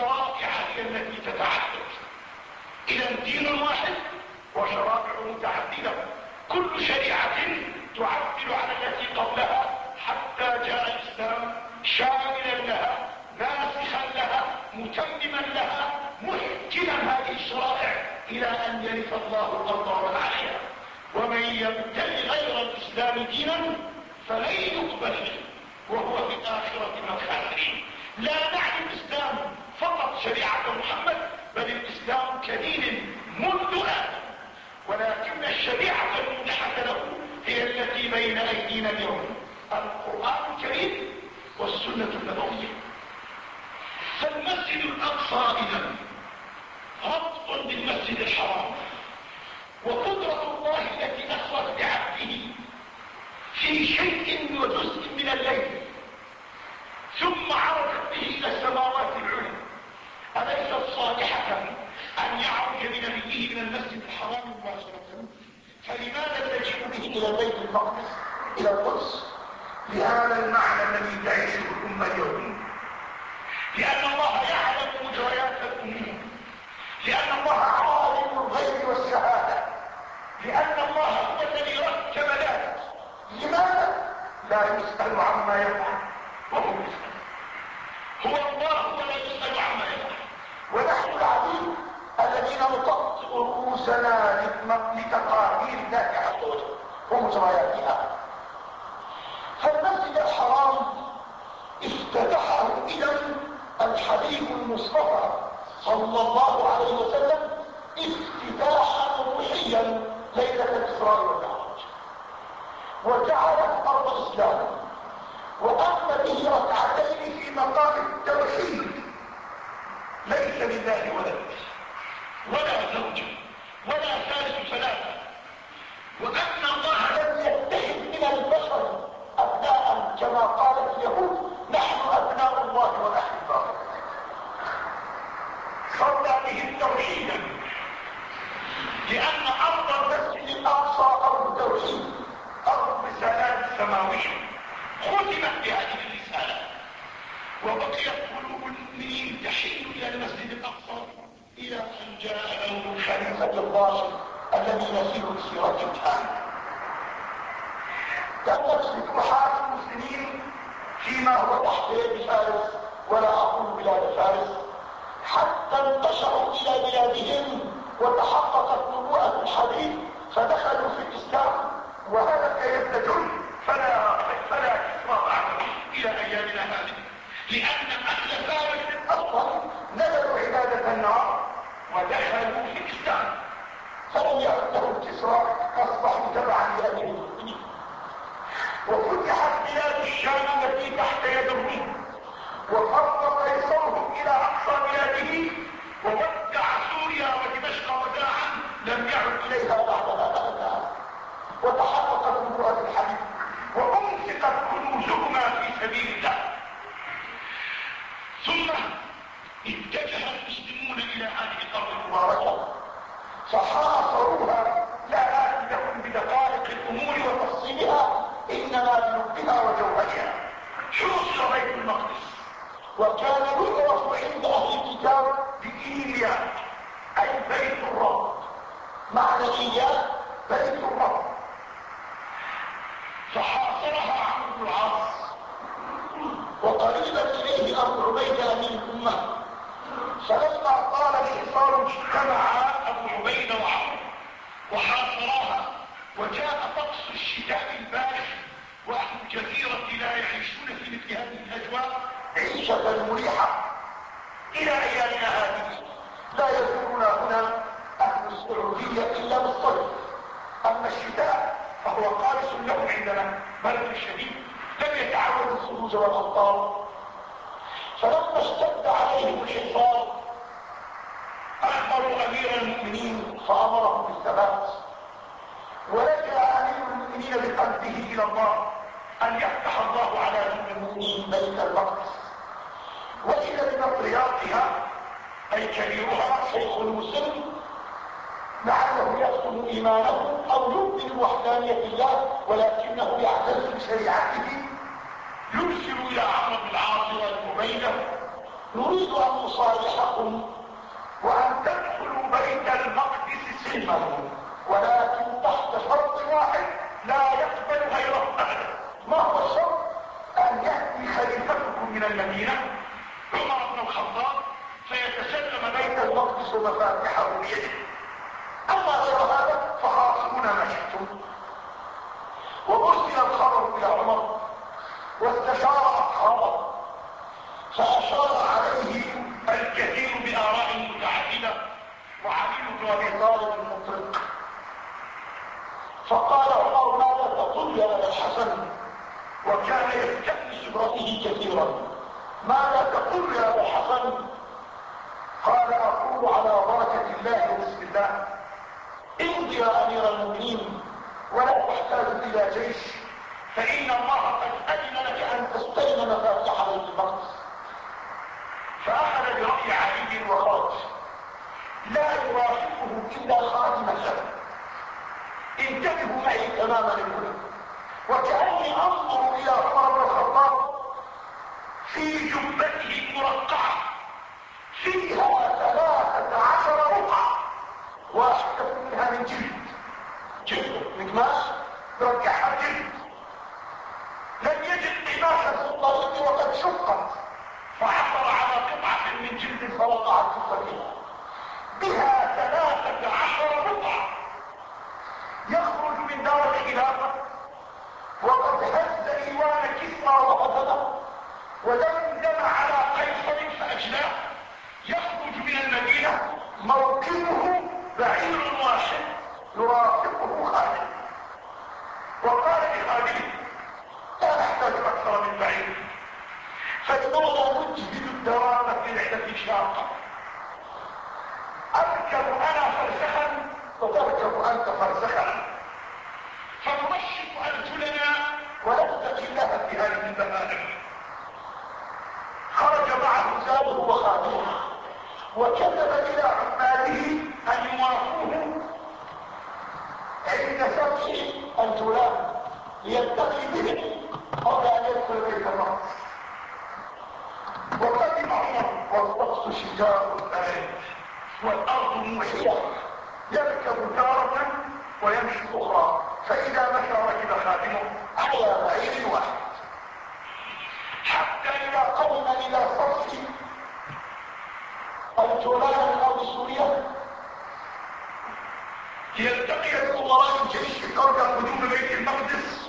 الشرائع هي التي تتعدد. إذا دين واحد وشرائع متعددة، كل شريعة تعدل على التي قبلها حتى جاء الإسلام شاملا لها ناسخا لها متمما لها محكما هذه الشرائع إلى أن يرث الله الأرض ومن عليها. ومن يبتغي غير الإسلام دينا فلن يقبل منه وهو في الآخرة من الخاسرين. لا نعني الإسلام فقط شريعة محمد، بل الإسلام كدين منذ آدم، ولكن الشريعة الموضحة له هي التي بين أيدينا اليوم، القرآن الكريم والسنة النبوية. فالمسجد الأقصى إذن ربط بالمسجد الحرام، وقدرة الله التي أخرج بعبده في شيء وجزء من الليل ثم عرجت به إلى السماوات العلى، أليست صالحة أن يعرج بنبيه من المسجد الحرام مباشرة؟ فلماذا تجيء به إلى بيت المقدس إلى القدس؟ لهذا المعنى الذي تعيشه الأمة اليوم، لأن الله يعلم مجريات الأمور، لأن الله عالم الغيب والشهادة، لأن الله هو الذي رتب ذلك. لماذا؟ لا يسأل عما يفعل وهو يسأل. هو الله ولا يسأل عما يفعل، ونحن العبيد الذين نطأطئ رؤوسنا لتقارير ذات عقول ومجرياتها. فالمسجد الحرام افتتحه إذا الحبيب المصطفى صلى الله عليه وسلم افتتاحا روحيا ليلة الإسراء والمعراج، وجعله أرض إسلام، وأما به ركعتين في مقام التوحيد، ليس لله ولد ولا زوج ولا ثالث ثلاثة، وأن الله لم يتخذ من البشر أبناء كما قالت اليهود نحن أبناء الله ونحن أبناؤه. صلى بهم توحيدا، لأن أرض المسجد الأقصى أرض توحيد، أرض رسالات سماوية ختمت بهذه الرسالة، وبقيت قلوب المؤمنين تحين إلى المسجد الأقصى إلى أن جاء لهم الخليفة الراشد الذي نسير بسيرته الآن. تمت فتوحات المسلمين فيما هو تحت يد فارس، ولا أقول بلاد فارس، حتى انتشروا إلى بلادهم وتحققت نبوءة الحبيب فدخلوا في الإسلام، وهلك يبتدون فلا فلا كسرى بعدهم إلى أيامنا هذه، لأن أهل فارس أصلا نزلوا عبادة النار ودخلوا في الإسلام، فلم يعدهم كسرى، أصبحوا تبعا لأمير المؤمنين. وفتحت بلاد الشام التي تحت يد الروم، وفرض قيصرهم إلى أقصى بلاده، وودع سوريا ودمشق وداعا لم يعد إليها بعدها أبدا، وتحققت نبوءة الحبيب وأنفقت كنوزهما في سبيل الله. ثم اتجه المسلمون إلى هذه الأرض المباركة فحاصروها، لا آتي لكم بدقائق الأمور وتفصيلها، إنما بلبها وجوهرها. حوصر بيت المقدس، وكان يعرف عند أهل الكتاب بإيليا أي بيت الرب، معنى إيليا بيت الرب. فحاصرها عمرو بن العاص، وقريبا إليه أبو عبيدة أمين الأمة. فلما طال الحصار اجتمع أبو عبيدة وعمرو وحاصراها، وجاء طقس الشتاء البارد، وأهل الجزيرة لا يعيشون في مثل هذه الأجواء عيشة مريحة إلى أيامنا هذه. لا يزورون هنا أهل السعودية إلا بالصيف، أما الشتاء فهو قارس لهم عندنا برد شديد، لم يتعودوا الخروج والأمطار. فلما اشتد عليهم الحصار أخبروا أمير المؤمنين فأمرهم بالثبات، ولجأ أمير المؤمنين بقلبه إلى الله أن يفتح الله على جند المؤمنين بيت المقدس. وإذا بمطرياتها أي كبيرها شيخ المسلم لعله يكتم إيمانه أو يؤمن بوحدانية الله ولكنه يعتز بشريعته، يرسل إلى عمرو بن العاص والعبيدة نريد ان نصالحكم وان تدخلوا بيت المقدس سلما، ولكن تحت شرط واحد لا يقبل غيره ابدا. ما هو الشرط؟ ان ياتي خليفتكم من المدينه عمر بن الخطاب فيتسلم بيت المقدس ومفاتيحه بيده، اما غير هذا فخاصمونا ما شئتم. وارسل الخبر الى عمر واستشار اصحابه، فاشار عليه الكثير باراء متعدده، وعلي بن ابي طالب المطلق. فقال عمر: ماذا تقول يا ابا الحسن؟ وكان يستأنس برأيه كثيرا. ماذا تقول يا ابا الحسن؟ قال: اقول على بركة الله وبسم الله، امضي يا امير المؤمنين ولا تحتاج الى جيش، فان الله قد اذن لك ان تستلم مفاتيح بيت المقدس. فاخذ برأي علي وخرج، لا يرافقه الا خادم له. انتبهوا معي تماما الكل، وكأني انظر الى عمر بن الخطاب في جبته المرقعة فيها ثلاثة عشر رقعة، واحدة منها من جلد، جلد من قماش برجعها جلد. لم يجد قماشا في الطريق وقد شقت، فعثر على قطعة من جلد فوقع جثتها بها ثلاثة عشر رقعة. يخرج من دار الخلافة وقد هز ايوان كسرى وهزمه ودمدم على قيصر فاجلاه. يخرج من المدينة موكبه بعير واحد يرافقه خالد، وقال لخالد: لا نحتاج اكثر من بعير، فلماذا نجهد الدوام في رحلة شاقة؟ اركب انا فرسخا وتركب انت فرسخا، فنرشف ارجلنا ونتقي الله في هذه البهائم. خرج معه زاده وخادمه، وكتب الى عماله ان يوافوه عند سبع الجولان ليلتقي بهم قبل ان يدخل بيت المقدس. وقدم عمر والطقس شتاء بارد والارض موحيه، يركب تارة ويمشي اخرى، فاذا مشى ركب خادمه على بعير واحد، حتى اذا قدم الى سطح الجولان او سوريا ليلتقي بامراء الجيش قبل قدوم بيت المقدس،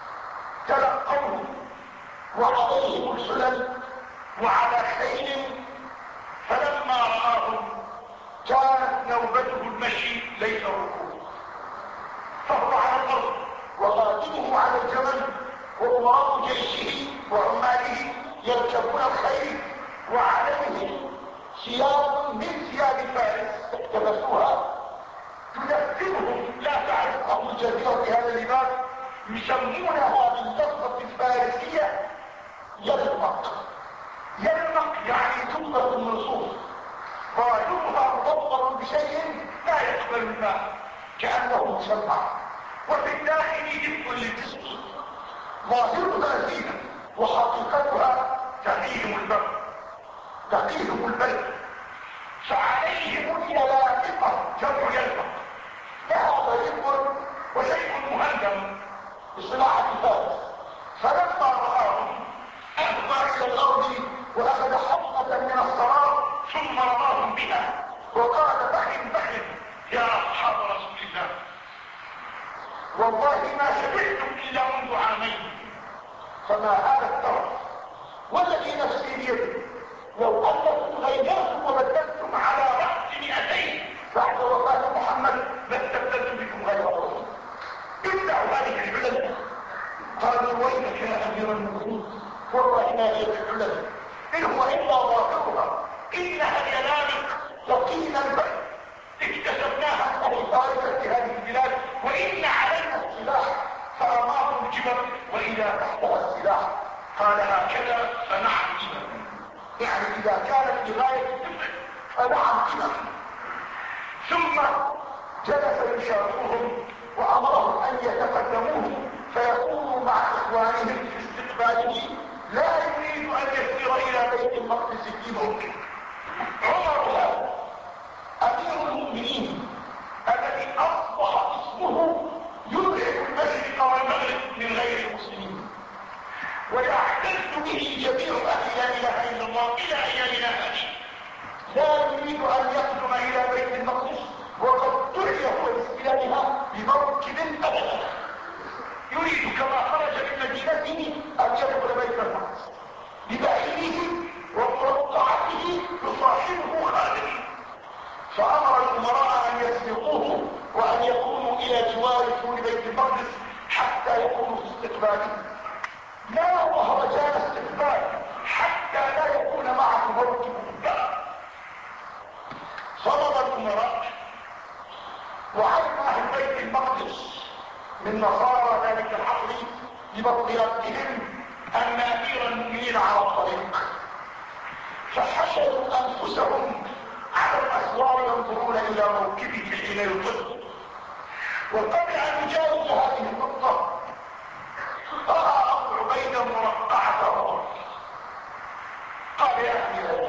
تلقوه وعليهم الحلل وعلى خيل. فلما رآهم كانت نوبته المشي ليس الركوب، فهو على الارض وقادمه على الجبل، وامراء جيشه وعماله يركبون الخيل، وعليهم ثياب من ثياب فارس اقتبسوها تدفئهم. لا تعرف اهل الجزيره هذا اللباس، يسمونها باللفظه الفارسيه يلمق. يلمق يعني جبه من صوف، ظاهرها مضبط بشيء لا يقبل الماء كانه مشمع، وفي الداخل دفء للجسم. ظاهرها زينه وحقيقتها تقيهم البرد، تقيهم البرد. فعليهم اليلامقه، جمع يلمق، لها طريق وشيء مهندم بصناعه فارس. فلما رآهم اهوى الى الارض واخذ حفنه من الصرار ثم رماهم بها وقال: بخل بخل يا اصحاب رسول الله، والله ما شبعتم الا منذ عامين، فما هذا الترف والذي نفسي بيده، لو انكم غيرتم وبدلتم على رأس مئتين بعد وفاة محمد لاستبدلت بكم غيره. ابدعوا هذه الحلل. قالوا: ويلك يا امير المؤمنين، والله ما هي الحلل ان هو الا ظاهرها، انها اليلامق ثقيل البرد اكتسبناها من اهل طائفه في هذه البلاد، وان علينا السلاح. فامرهم الجبل واذا تحتها السلاح. قال: هكذا فنعم بها، يعني اذا كانت لغايه الدفع فنعم بها. ثم جلس يشاورهم وامرهم ان يتقدموه فيكونوا مع اخوانهم في استقباله، لا يريد يريد ان يسير الى بيت المقدس في موته. عمر هذا امير المؤمنين الذي اصبح اسمه يدرك المشرق والمغرب من غير المسلمين، ويعتز به جميع اهل لا اله الا الله الى ايامنا هذه، لا يريد ان يقدم الى بيت المقدس وقد دعي هو لاستلامها بموكب ابدا. يريد كما خرج من مدينته ان يدخل بيت المقدس ببعيره ومرقعته يصاحبه خادم، فامر الامراء ان يسبقوه وان يكونوا الى جوار دخول بيت المقدس حتى يكونوا في استقباله. لا مهرجان استقبال حتى لا يكون معه موكب قدام. صمد الامراء وعلم اهل بيت المقدس من نصارى ذلك العصر ببطيئتهم ان امير المؤمنين على الطريق، فحشروا انفسهم على الاسوار ينظرون الى موكبه حين يطل. وقبل ان يجاوز هذه النقطه راى ابو عبيده مرقعه عمر، قال يا امير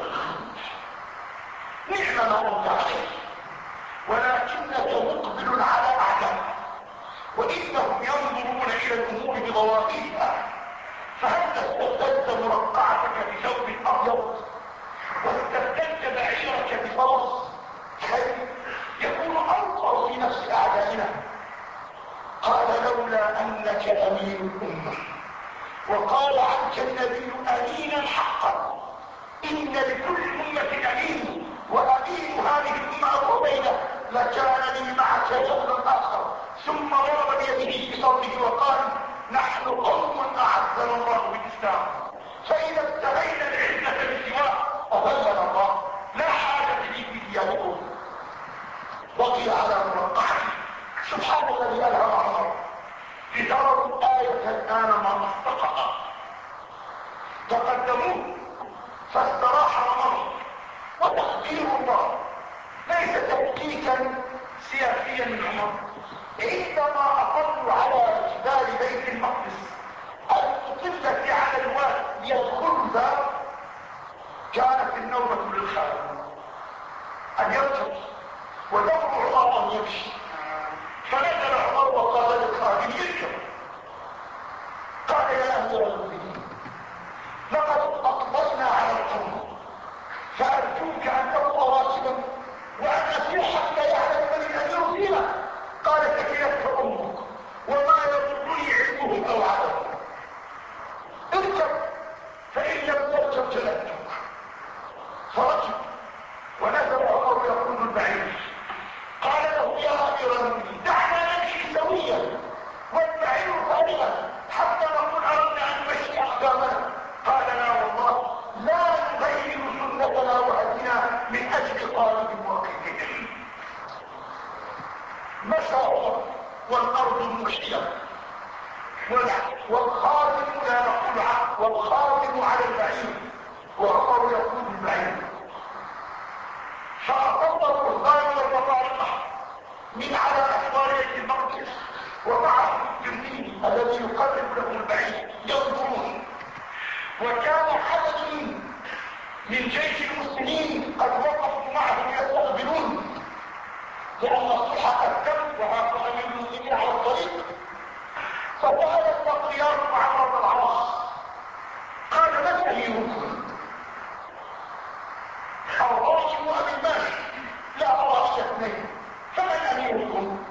نعم ما انت عليه، ولكنك مقبل على اعداء وانهم ينظرون الى الامور بضوابطها، فهل استبدلت مرقعتك بثوب ابيض واستبدلت بعيرك بفرس كي يكون انصر في نفس اعدائنا؟ قال لولا انك امين الامه وقال عنك النبي امينا حقا، ان لكل امه امين وامين هذه الامه ابو عبيده لكان لي معك يوما اخر. ثم ضرب بيده في صدره وقال نحن قوم اعزنا الله بالاسلام، فاذا ابتغينا العزه بالسواء اذلنا الله، لا حاجه لي في ديانكم. بقي على مرقعته. سبحان الذي الهم عمر لتروا الايه الان ما اصدقها. تقدموه فاستراح عمر، وتقدير الله ليس تفكيكا سياسيا من عمر، عندما اطلوا على جبال بيت المقدس المطلة على الواد ليدخلوا الباب كانت النوبة للخادم ان يركض ودور عمر ان يمشي، فنزل عمر وقال للخادم يركب. قال يا امير المؤمنين لقد اقبلنا على القوم، فارجوك ان تبقى راكبا وان اسير حتى يعلم من الامير فينا. قال تكلفت امك وما يضرني علمه او عدمه، اركب فان لم تركب جلدتك. فركب ونزل عمر يقود البعير. قال له يا امير المؤمنين دعنا نمشي سويا والبعير ثانيا حتى نقول اردنا ان نمشي اقدامنا. قال لا والله لا نغير سنتنا وهدينا من اجل قائد وقيد. مشى عمر والارض مشكله والخادم لا نقول عنه والخادم على البعير وعمر يقود البعير. فاعتبر الخادم والبطارقه من على اسوار بيت المقدس ومعه الترميم الذي يقرب له البعير ينظرون. وكان عدد من جيش المسلمين قد وقفوا معهم يستقبلون لان الصلح قد تم وهكذا من المسلمين على الطريق. فسال البطريرك عمرو بن العاص قال من اميركم؟ الراكب ام الماشي؟ لا ارى اثنين، فمن اميركم؟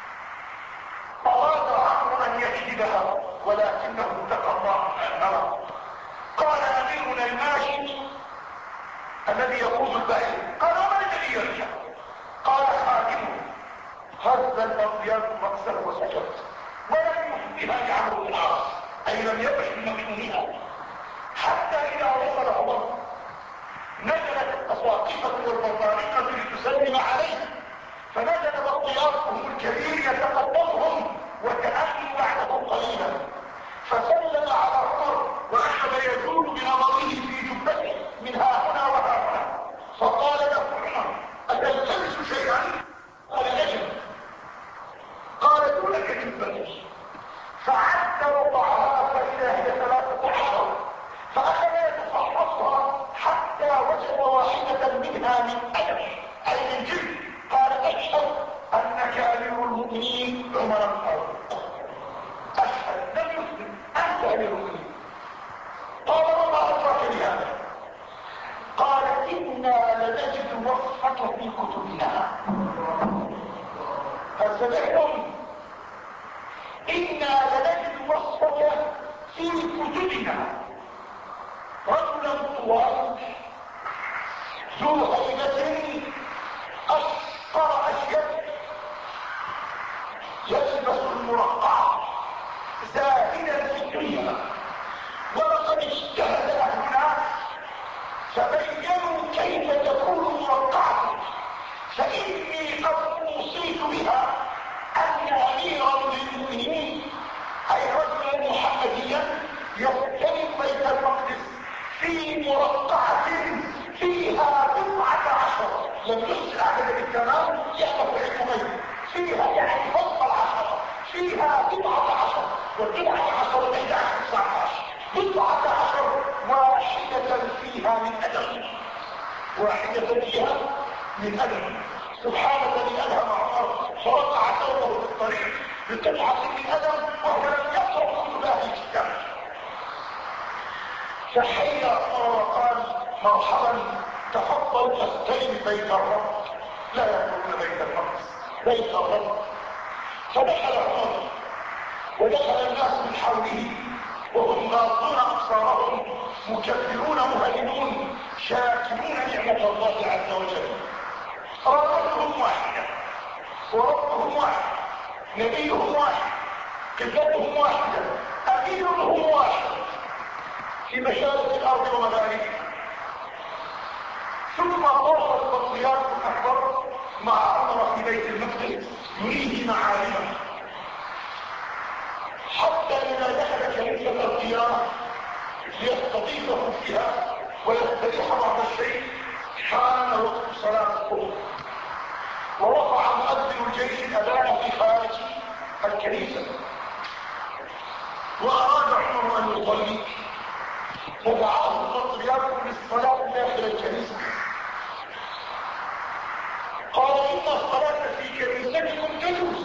اراد عمرو ان يكذبها ولكنه اتقى الله فانهره. قال اميرنا الماشي الذي يقود البعير. قال ومن الذي يرجع؟ قال خادمه. هز البطريرك راسه وسكت ولم يخبرها لعمرو بن العاص، اي لم يبش بمكنونها، حتى اذا وصل عمر نزلت الاساقفه والبطارقه لتسلم عليه، فنزل بطيارهم الكبير يتقدمهم وكأنه بعده قليلا، فسلم على عمر واخذ يجول بنظره في جبته من ها هنا وها هنا. فقال له عمر اتلتمس شيئا؟ قال اجل. قال دونك جبتي. فعد وضعها فاذا هي ثلاثه عشر، فاخذ وصفك في كتبنا. فسمعتم إنا لنجد وصفك في كتبنا. رجلا طوال ذو هيبة أشقر أشياء يلبس المرقعة زاهدا في الدنيا. ولقد اجتهد أهل الناس فبينوا كيف تكون مرقعة، فإني قد أوصيت بها أن أميرا للمؤمنين أي رجلا محمديا يستلم بيت المقدس في مرقعة فيها بضعة عشر، لم يحصل عدد بالتمام يعرف الحكومين، فيها يعني فوق العشرة، فيها بضعة عشر، والبضعة عشر إحدى عشر تسعة عشر، بضعة عشر واحدة فيها من أدب، واحدة فيها من أدب. سبحان الذي ألهم عمر فرقع ثوبه في الطريق بقطعة من أدب وهو لم يقرأ كتب أهل الكتاب. فحي عمر وقال مرحبا تفضل تستلم بيت الرب، لا يقولون بيت المقدس بيت الرب. فدخل عمر ودخل الناس من حوله وهم غاضون ابصارهم مكبرون مهللون شاكرون نعمة الله عز وجل. ربهم واحدة وربهم واحد، نبيهم واحد، قبلتهم واحدة، اميرهم واحد في مشارق الارض ومغاربها. ثم طاف البطريرك الاكبر مع عمر في بيت المقدس يريه معالمه، حتى اذا دخل كنيسة القيامة ليستضيفه فيها ويستريح بعض الشيء حان وقت صلاة الظهر، ورفع مؤذن الجيش الاذان في خارج الكنيسة، واراد عمر ان يصلي فدعاه البطريرك للصلاة داخل الكنيسة. قال إن الصلاة في كنيستكم تجوز،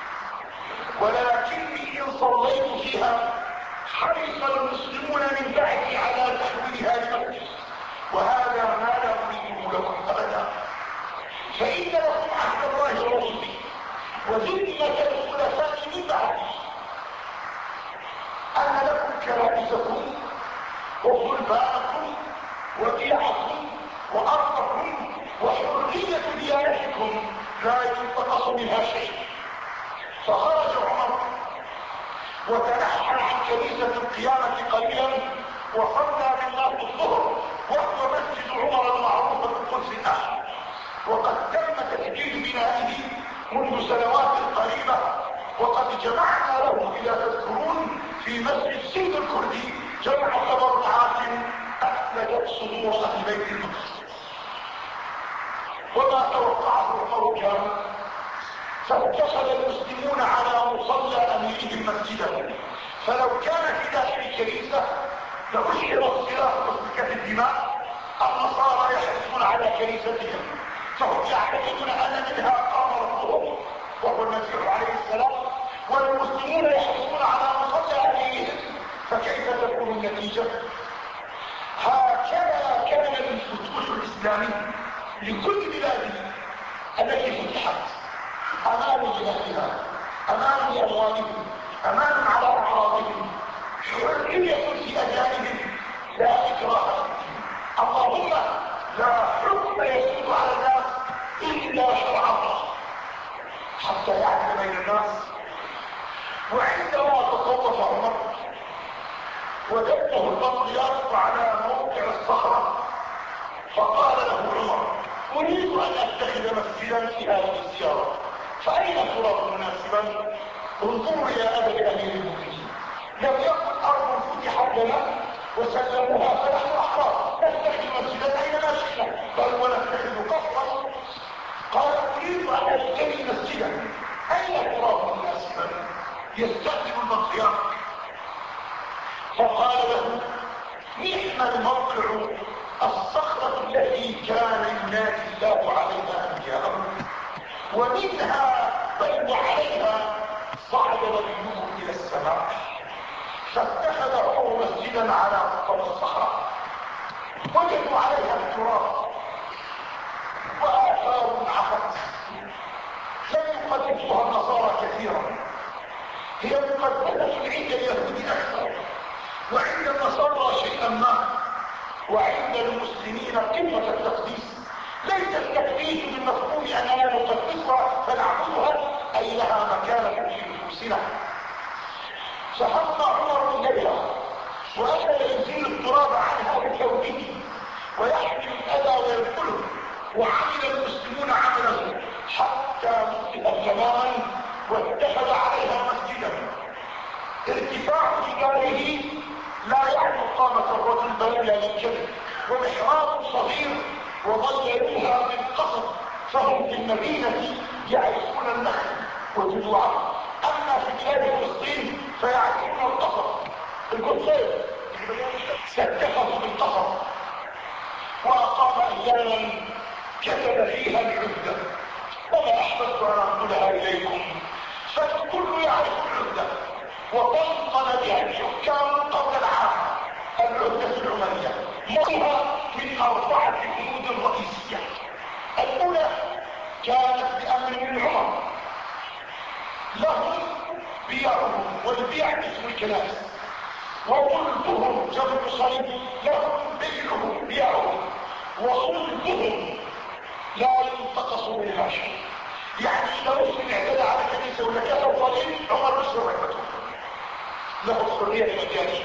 ولكني إن صليت فيها حرص المسلمون من بعدي على تحويلها لمسجد، وهذا ما لا أريده لكم أبدا، فإن لكم عهد الله ورسوله وذمة الخلفاء من بعدي أن لكم كنائسكم وخلفاءكم وبيعكم وأرضكم وحرية ديانتكم لا ينتقص منها شيء. فخرج عمر وتنحى عن كنيسة القيامة قليلا وصلى بالناس الظهر، وهو مسجد عمر المعروف بالقدس الآن، وقد تم تسجيل بنائه منذ سنوات قريبة، وقد جمعنا له إذا تذكرون في مسجد سيد الكردي جمع تبرعات أثلجت صدور أهل بيت المقدس. وما توقعه عمر كان فاتخذ المسلمون على مصلى أميرهم مسجدا، فلو كان في داخل الكنيسة لأشهر الصراخ وسفكت الدماء. النصارى يحرصون على كنيستهم فهم يعتقدون أن منها قام ربهم وهو المسيح عليه السلام، والمسلمون يحرصون على مصلى أميرهم، فكيف تكون النتيجة؟ هكذا كان الفتوح الإسلامي لكل بلاده التي فتحت، امان لنفسها، امان لاموالهم، امان على اعراضهم، حريه في ادائهم، لا اكراه. اللهم لا حكم يسود على الناس الا شرع الله حتى يعدل بين الناس. وعندما تصوف عمر وجدته البطريرك على موقع الصخره فقال له عمر اريد ان اتخذ مسجدا في هذه الزياره، فأين ترى مناسبا؟ انظروا يا أبا أمير المؤمنين، لم يكن أرض فتحت لنا وسلموها فنحن أحرار نتخذ مسجدا أينما شئنا، بل ونتخذ قصرا. قال أريد أن أشتري مسجدا، أين ترى مناسبا يستخدم البطريرك؟ فقال له نعم الموقع الصخرة التي كان ينادي الله عليها أنبياءه، ومنها بل وعليها صعد نبيه الى السماء، فاتخذ عمر مسجدا على قطر الصخرة، وجدوا عليها التراب وآثار عفت لم يقدسوها النصارى كثيرا، هي مقدسة عند اليهود أكثر وعند النصارى شيئا ما، وعند المسلمين قمة التقديس. ليس التقديس بالمفهوم أننا نقدسها فنعبدها، أي لها مكانة في نفوسنا. فهم عمر إليها وأخذ يزيل التراب عنها بثوبه ويحمل الأذى ويدخله، وعمل المسلمون عمله حتى ملئت تماما واتخذ عليها مسجدا. ارتفاع جداره لا يعني قامة الرجل بليلة للجبل، ومحراب صغير وظللوها بالقصر، فهم في المدينة يعرفون النخل وجذوعه، اما في بلاد فلسطين فيعرفون القصر القصير فاتخذوا بالقصر. واقام اياما كتب فيها العدة، وما احببت ان انقلها اليكم فالكل يعرف العدة، وطنطن بها الحكام قبل العام. العدة العمرية مرها من اربعة بنود رئيسية. الاولى كانت بامر من عمر، لهم بيعهم، والبيع اسم الكنائس، وصلبهم جمع صليب، لهم بيعهم بيعهم، وصلبهم لا ينتقص منها شيء. يعني اذا مسلم اعتدى على كنيسه ولا كسر صليب عمر مش رحمته، له الحريه المجانيه.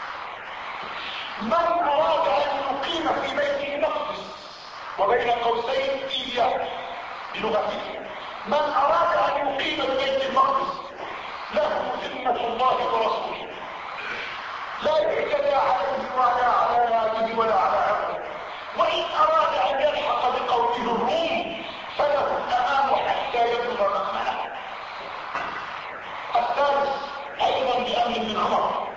من اراد ان يقيم في بيت المقدس، وبين قوسين اياه بلغته، من اراد ان يقيم ببيت المقدس له ذمه الله ورسوله، لا يعتدى عليه ولا على ماله ولا على عقله. وان اراد ان يلحق بقومه الروم فله الامان حتى يبلغ مأمنه. الثالث ايضا بامر من عمر،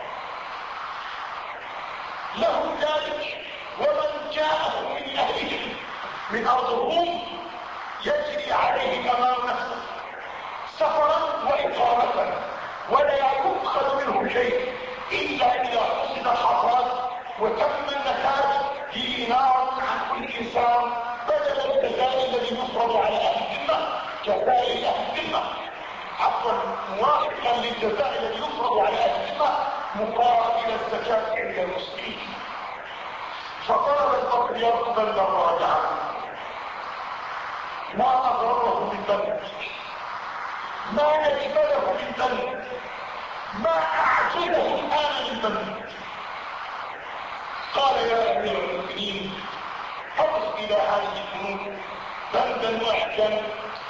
له ذلك ومن جاءه من اهله من ارض الروم يجري عليه الامان نفسه سفرا واقامه، ولا يؤخذ منه شيء الا اذا حصد الحصاد وتم النتاج دينار عن كل انسان بدل الجزاء الذي يفرض على اهل الذمه كسائر اهل الذمه، عفوا موافقا للجزاء الذي يفرض على اهل الذمه مقابل الزكاه عند المسلمين. فطلب البقر بل راجعا، ما اغره من بلد، ما اجمله من بلد، ما اعجبه الان من بلد. قال يا امير المؤمنين اضف الى هذه البنود بلدا واحدا،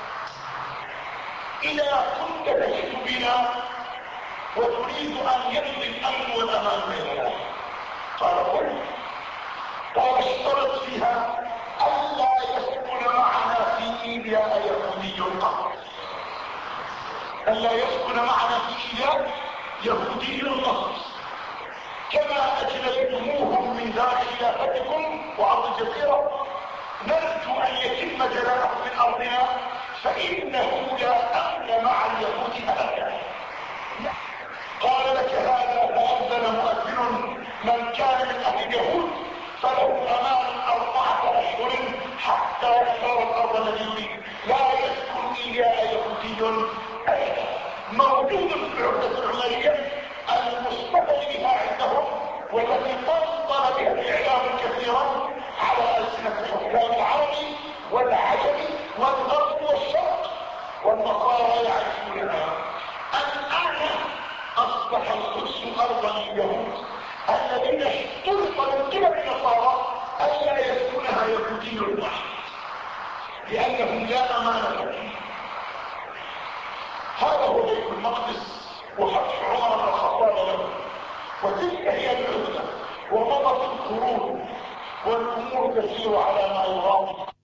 اذا كنت تجد بنا وتريد ان يمضي الامن والامان بيننا. قال قل. قال اشترط فيها الا يسكن معنا في ايلياء يهودي قط، الا يسكن معنا في ايلياء يهودي قط، كما اجليتموهم من دار خلافتكم وارض الجزيره نرجو ان يتم جلاءهم من ارضنا، فانه لا امن مع اليهود ابدا. قال لك هذا فاذن مؤذن من كان من اهل اليهود فله امان اربعه اشهر حتى يختار الارض الذي يريد، لا يسكن اياه يهودي ابدا. موجود في العهده العمريه المصطفى بها عندهم، والتي طلطل بها الاعلام كثيرا على السنه الحكام العربي والعجمي والغرب والشرق، والنصارى يعرفونها. الان اصبح القدس ارضا لليهود الذين اشترط من قبل النصارى الا يسكنها يهودي واحد لانهم لا امان لهم. هذا هو بيت المقدس وفتح عمر بن الخطاب له، وتلك هي العهده، ومضت القرون والامور تسير على ما يرام.